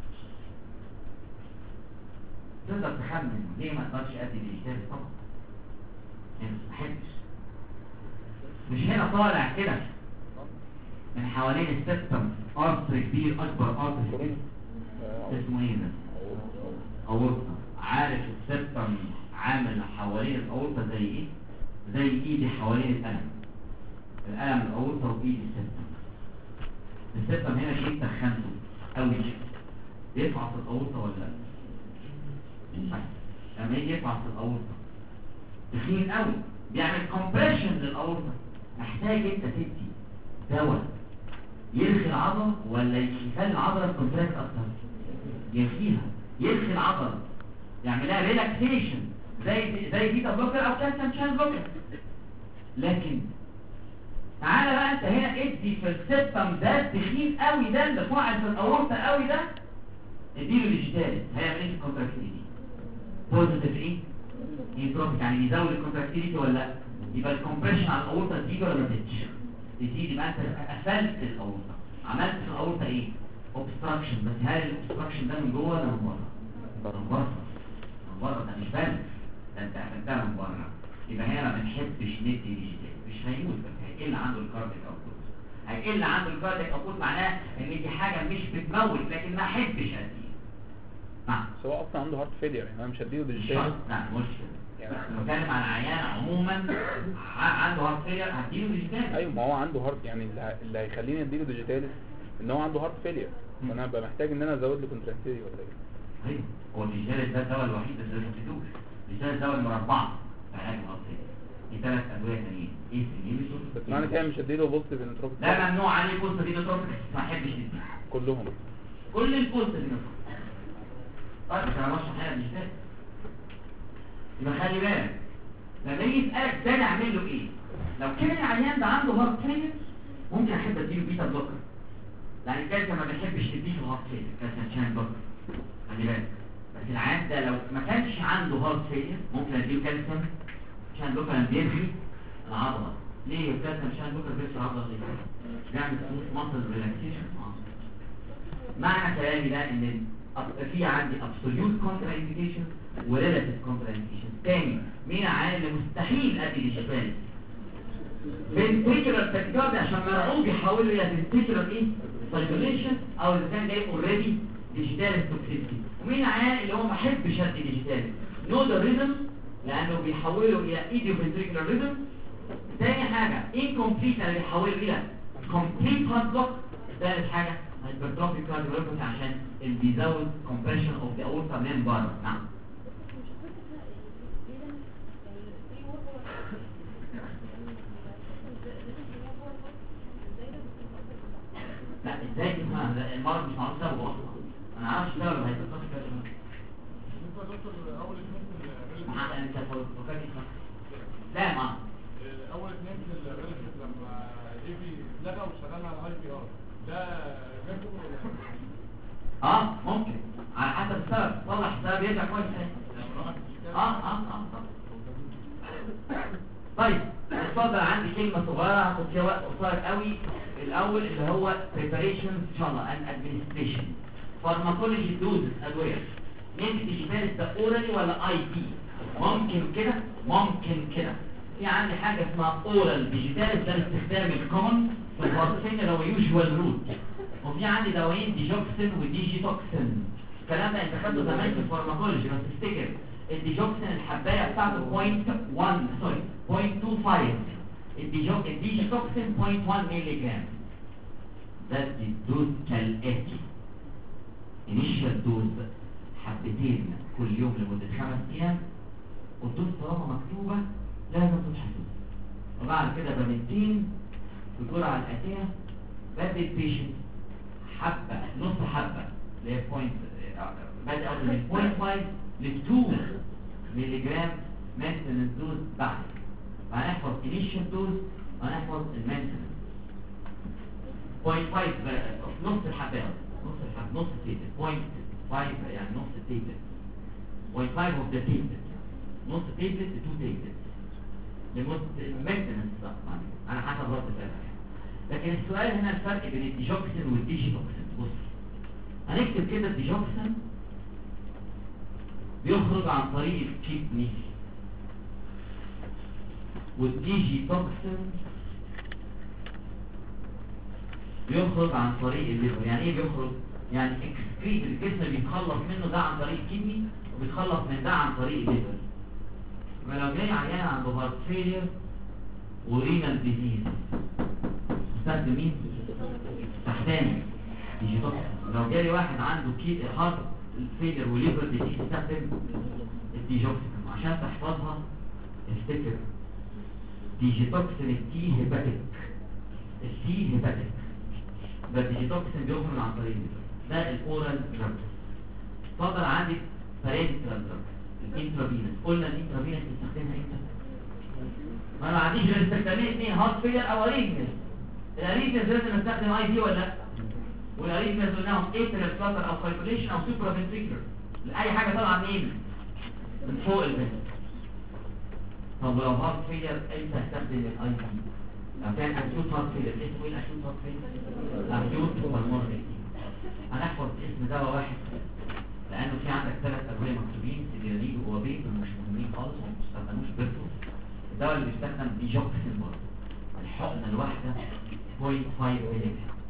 تقدر تخمن ليه ما تقدرش ادي ديجيتال؟ طبعا يعني ما بحبش. مش هنا طالع كده من حوالين السيستم ارتر كبير اكبر ارتر كبير اسمه ايه ده؟ اورطه. عارف السيستم عامل حوالين الاورطه زي ايه؟ زي ايدي حوالين القلم الاورطه وايدي السيستم هنا شيء تخنته قوي يفعص الاورطه ولا لا؟ لما يجي يفعص الاورطه تخين قوي بيعمل كومبريشن للاورطه. محتاج انت تدي دواء يرخي العضله ولا يخلي العضله كونتراكت اكتر؟ يرخيها. يرخي العضله يعملها ريلاكسيشن زي بيتا بلوكر او كالسيوم شان بلوكر. لكن تعالى بقى انت هنا ادي في السيستم ده تخين قوي ده اللي فاعل في الاورطه قوي ده اديله ديجيتال. هيعمل ايه في الكونتراكتيليتي؟ بوزيتيف ايه؟ انتروبيك يعني بيزود الكونتراكتيليتي ولا لا؟ يبقى الكومبريشن على الاورطه تزيد ولا ما تزيدش؟ تزيد. يبقى انت قفلت الاورطه. عملت في الاورطه ايه؟ اوبستراكشن. بس هل الاوبستراكشن ده من جوه ولا من بره؟ من بره. من بره ده مش بس ده انت قفلتها من بره. يبقى هنا ما بنحبش ندي ديجيتال. مش هيموت بس هيقل عنده الكارديك اوتبوت. هيقل عنده الكارديك اوتبوت معناه ان دي حاجه مش بتموت لكن ما احبش اديها. نعم. سواء اصلا عنده هارت فيلير يعني انا مش هديله ديجيتال. لا مش كده. انا بتكلم عن عيان عموما عنده هارت فيلير هديله ديجيتال. ايوه ما هو عنده هارت يعني اللي هيخليني اديله ديجيتال ان هو عنده هارت فيلير. فانا هبقى محتاج ان انا ازود له كونتراكتيلي ولا ايه؟ ايوه هو الديجيتال ده الدواء الوحيد اللي ما تدوش. الديجيتال الدواء المربعه في علاج الهارت فيلير. في 3 ادويه ثانيين ايه الانيبيتور. بس معنى كده مش هديله بوزيتيف انتروبيك. لا ممنوع عليه بوزيتيف انتروبيك. ما احبش نديه كلهم. كل البوزيتيف انتروبيك. طيب مش انا بشرح حاجه ديجيتال. يبقى خلي بالك لما يجي يسالك ده نعمل له ايه؟ لو كان العيان ده عنده هارت فيلير ممكن احب اديله بيتا بلوكر. يعني الكالسيوم ما بنحبش نديه في الهارت فيلير كالسيوم شان بلوكر. خلي بالك بس العيان ده لو ما كانش عنده هارت فيلير ممكن اديله كالسيوم شان بلوكر بيرخي العضله. ليه الكالسيوم شان بلوكر بيرخي العضله ليه؟ بيعمل ماسل ريلاكسيشن. معنى كلامي ده ان في عندي absolute contraindication و relative contraindication. تاني مين عالم مستحيل ادي ديجيتال؟ ventricular tachycardia عشان مرعوب يحول لي ventricular ايه؟ circulation او اذا كان جاي already digital toxicity. ومين عالم اللي هو ما حبش ادي ديجيتال؟ nodal rhythm لانه بيحوله الى idioventricular rhythm. تاني حاجة incomplete اللي بيحوله الى complete heart block. ثالث حاجة hypertrophic cardiomyopathy عشان اللي بيزود compression of the aorta من بره. نعم. لا ازاي تفهم المرض مش معروف سببه اصلا. انا عارف سببه hypertrophic cardiomyopathy. اول اثنين انت فكرت لا ما اول اثنين في الريليشن لما ايفي اتلغى واشتغلنا على الاي بي ار ده ممكن على حسب السبب. صلح السبب يرجع كويس تاني. طيب اتفضل. عندي كلمه صغيره هاخد فيها وقت قصير قوي. الاول اللي هو preparation ان شاء الله and administration pharmacology doses ادويه. ندي ديجيتال ده اورالي ولا اي بي؟ ممكن كده ممكن كده. في عندي حاجه اسمها اورال ديجيتال ده الاستخدام الكومن في الهارت فيلير هو يوجوال روت. وفي عندي دوايين ديجوكسين وديجيتوكسين. الكلام ده انت خدته زمان في الفارماكولوجي، بس تفتكر الديجوكسين الحبايه بتاعته 0.25 الديجوكسين 0.1 مللي جرام. ده الدوز كالاتي: انيشال دوز حبتين كل يوم لمده 5 ايام، والدوز طالما مكتوبه لازم تتحفظ. وبعد كده بمنتين بالجرعه الاتيه، بدي البيشنت حبه، نص حبه اللي هي بدأ من 0.5 ل 2 مللي جرام مينتنس دوز. بعد هنحفظ انيشال دوز وهنحفظ المينتنس. 0.5 نص الحبه، نص تيبل 0.5 يعني نص تيبل 0.5 اوف ذا تيبل، نص تيبل ل 2 تيبل لمده المينتنس. انا حسب رد فعلك. لكن السؤال هنا الفرق بين الديجوكسين والديجيتوكسين. بص هنكتب كده: الديجوكسين بيخرج عن طريق الكدني، والديجيتوكسين بيخرج عن طريق الليفر. يعني ايه بيخرج؟ يعني اكسكريت، الجسم بيتخلص منه ده عن طريق الكدني، وبيتخلص من ده عن طريق الليفر. فلو جاي عيان عنده هارت فيلير ورينال ديزيز استخدم مين؟ تحتاني ديجيتوكسين. لو جالي واحد عنده هارت فيلير وليفر ديزيز استخدم الديجوكسين. عشان تحفظها افتكر ديجيتوكسين التي هيباتيك، التي هيباتيك، ده الديجيتوكسين بيخرج عن طريق الليفر. ده الاورال دراج. اتفضل عندي بارنتال دراج الانترافينس. قلنا الانترافينس بنستخدمها امتى؟ ما انا ما عنديش غير استخدامين اثنين: هارت فيلير او اريثميا. الاريثميا لازم استخدم اي دي ولا لا؟ والاريثميا قلناهم اتريال فلاتر او فايبريشن او سوبرا فنتريكولر، اي حاجه طالعه منين؟ من فوق الفنتر. طب ولو هارت فيلير امتى استخدم الاي دي؟ لو كان اكيوت هارت فيلير. اسمه ايه الاكيوت هارت فيلير؟ اكيوت بالمونري. هنحفظ اسم دواء واحد لانه في عندك 3 ادويه مكتوبين: سيديراليد وبيت، مش مهمين خالص وما بتستخدموش بيرتو. الدواء اللي بيستخدم ديجوكسين برضه. الحقنه الواحده 0.5 مللي.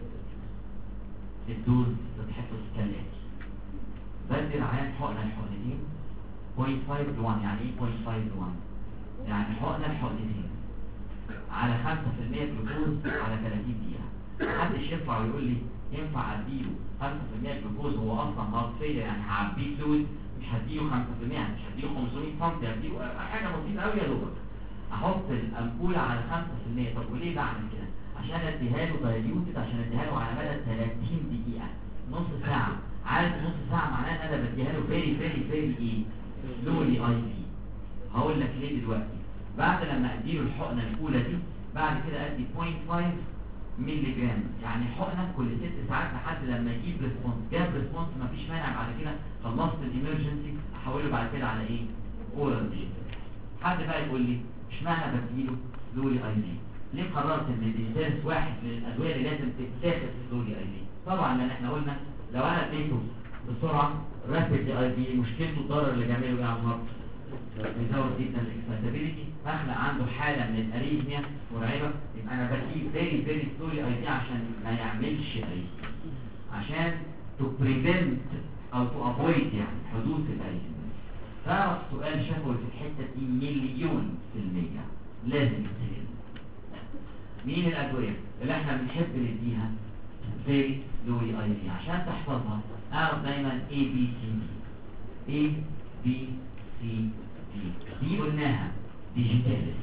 الدوز بتحفظ كالاتي: بدي العيان حقنه الحقنتين 0.5 ل 1. يعني ايه 0.5 ل 1؟ يعني حقنه الحقنتين على 5% جلوكوز على 30 دقيقه. محدش ينفع ويقول لي ينفع اديله 5% جلوكوز هو اصلا هارت فيلير، يعني هعبيه فلويد، مش هديله 5%، يعني مش هديله 500 سم، هديله حاجه بسيطه قوي يا دوبك. احط الامبوله على 5%. طب وليه بعمل كده؟ عشان اديها له دايليوتد، عشان اديها له على مدى 30 دقيقه، نص ساعه. عارف نص ساعه معناه ان انا بديها له فيري ايه؟ سلولي اي في. هقول لك ليه دلوقتي. بعد لما اديله الحقنه الاولى دي، بعد كده ادي 0.5 مللي جرام، يعني حقنه كل 6 ساعات لحد لما يجيب ريسبونس. جاب ريسبونس مفيش مانع بعد كده خلصت الامرجنسي احوله بعد كده على ايه؟ اورال دي. حد بقى يقول لي اشمعنى بديله سلولي اي في؟ ليه قررت ان الديجيتالس واحد من الادويه اللي لازم تتاخد سلولي اي في؟ طبعا لان احنا قلنا لو انا اديته بسرعه رابيد اي في مشكلته الضرر اللي بيعمله ايه على الهارت؟ بيزود جدا الاكسباتابيلتي، فاخلق عنده حاله من الاريثميا مرعبه. يبقى انا بديه فيري سلولي اي في عشان ما يعملش اريثميا، عشان تو بريفنت او تو افويد يعني حدوث الاريثميا. فالسؤال شافه في الحته دي 1,000,000% لازم يتسال. مين الادويه اللي احنا بنحب نديها فيري سلولي اي في؟ عشان تحفظها اعرف دايما A B C D. A B C D دي قلناها ديجيتالس.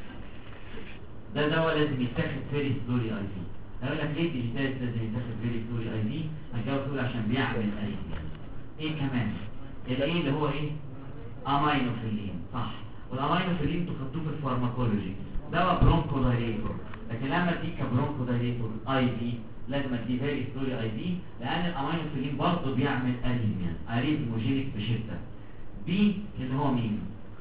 ده دواء لازم يتاخد فيري سلولي اي في. هقول لك ليه ديجيتالس لازم يتاخد فيري سلولي اي في؟ هنجاوب تقول عشان بيعمل اريثميا. ايه كمان؟ الايه اللي هو ايه؟ امينوفيلين. صح، والامينوفيلين انتوا خدتوه في الفارماكولوجي، دواء برونكو دايليتور. لكن لما اديك برونكو دايليتور اي في لازم اديه فيري سلولي اي في، لان الامينوفيلين برضه بيعمل اريثميا، اريثموجينيك بشده. بي اللي هو مين؟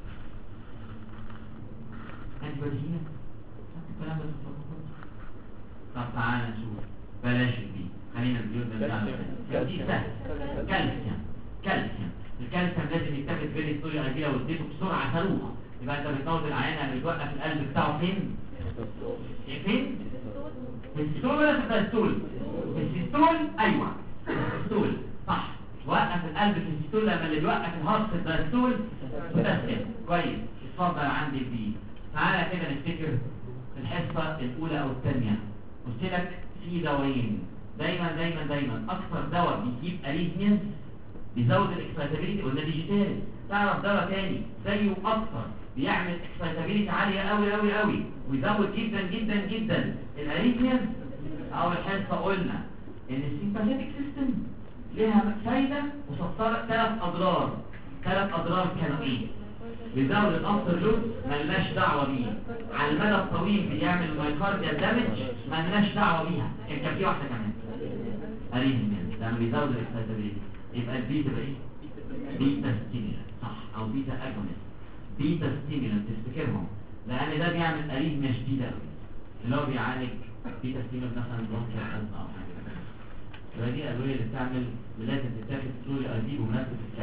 انتبادينا الكلام ده في الفارماكولوجي. طب تعالى نشوف، بلاش البي، خلينا البيوت بتاعنا دي سهل. كالسيوم الكالسيوم لازم يتاخد فيري سلولي اي في. لو اديته بسرعه صاروخ يبقى انت بتموت العيان. يعني بتوقف القلب بتاعه فين؟ فين؟ في السيستول ولا في الدايستول؟ في السيستول. ايوه السيستول صح. وقف القلب في السيستول لما اللي بيوقف الهارت في الدايستول بتسكت. كويس، اتفضل عندي البي. تعالى كده نفتكر الحصه الاولى او الثانيه، قلت لك في دوايين دايما دايما دايما اكثر دواء بيجيب اريثميز بيزود الاكسايتابيلتي قلنا ديجيتال. تعرف دواء تاني زيه اكثر بيعمل اكسايتابيلتي عاليه قوي قوي قوي ويزود جدا جدا جدا الاريثميز؟ اول حصه قلنا ان السيمباثيك سيستم لها فايده وسطرت ثلاث اضرار. كانوا ايه؟ بيزود الافتر لوب ملناش دعوه بيه، على المدى الطويل بيعمل مايكارديال دامج ملناش دعوه بيها. كان في واحده كمان اريثميز لما بيزود الاكسايتابيلتي. يبقى البي تبقى ايه؟ بيتا ستيمولانت، صح، او بيتا اجونست. بيتا ستيمولانت تفتكرهم لان ده بيعمل اريثميا شديده قوي اللي هو بيعالج بيتا ستيمولانت مثلا برونكيال ازمه او حاجه كده. يبقى دي الادويه اللي بتعمل لازم تتاخد سوري اي دي بمناسبه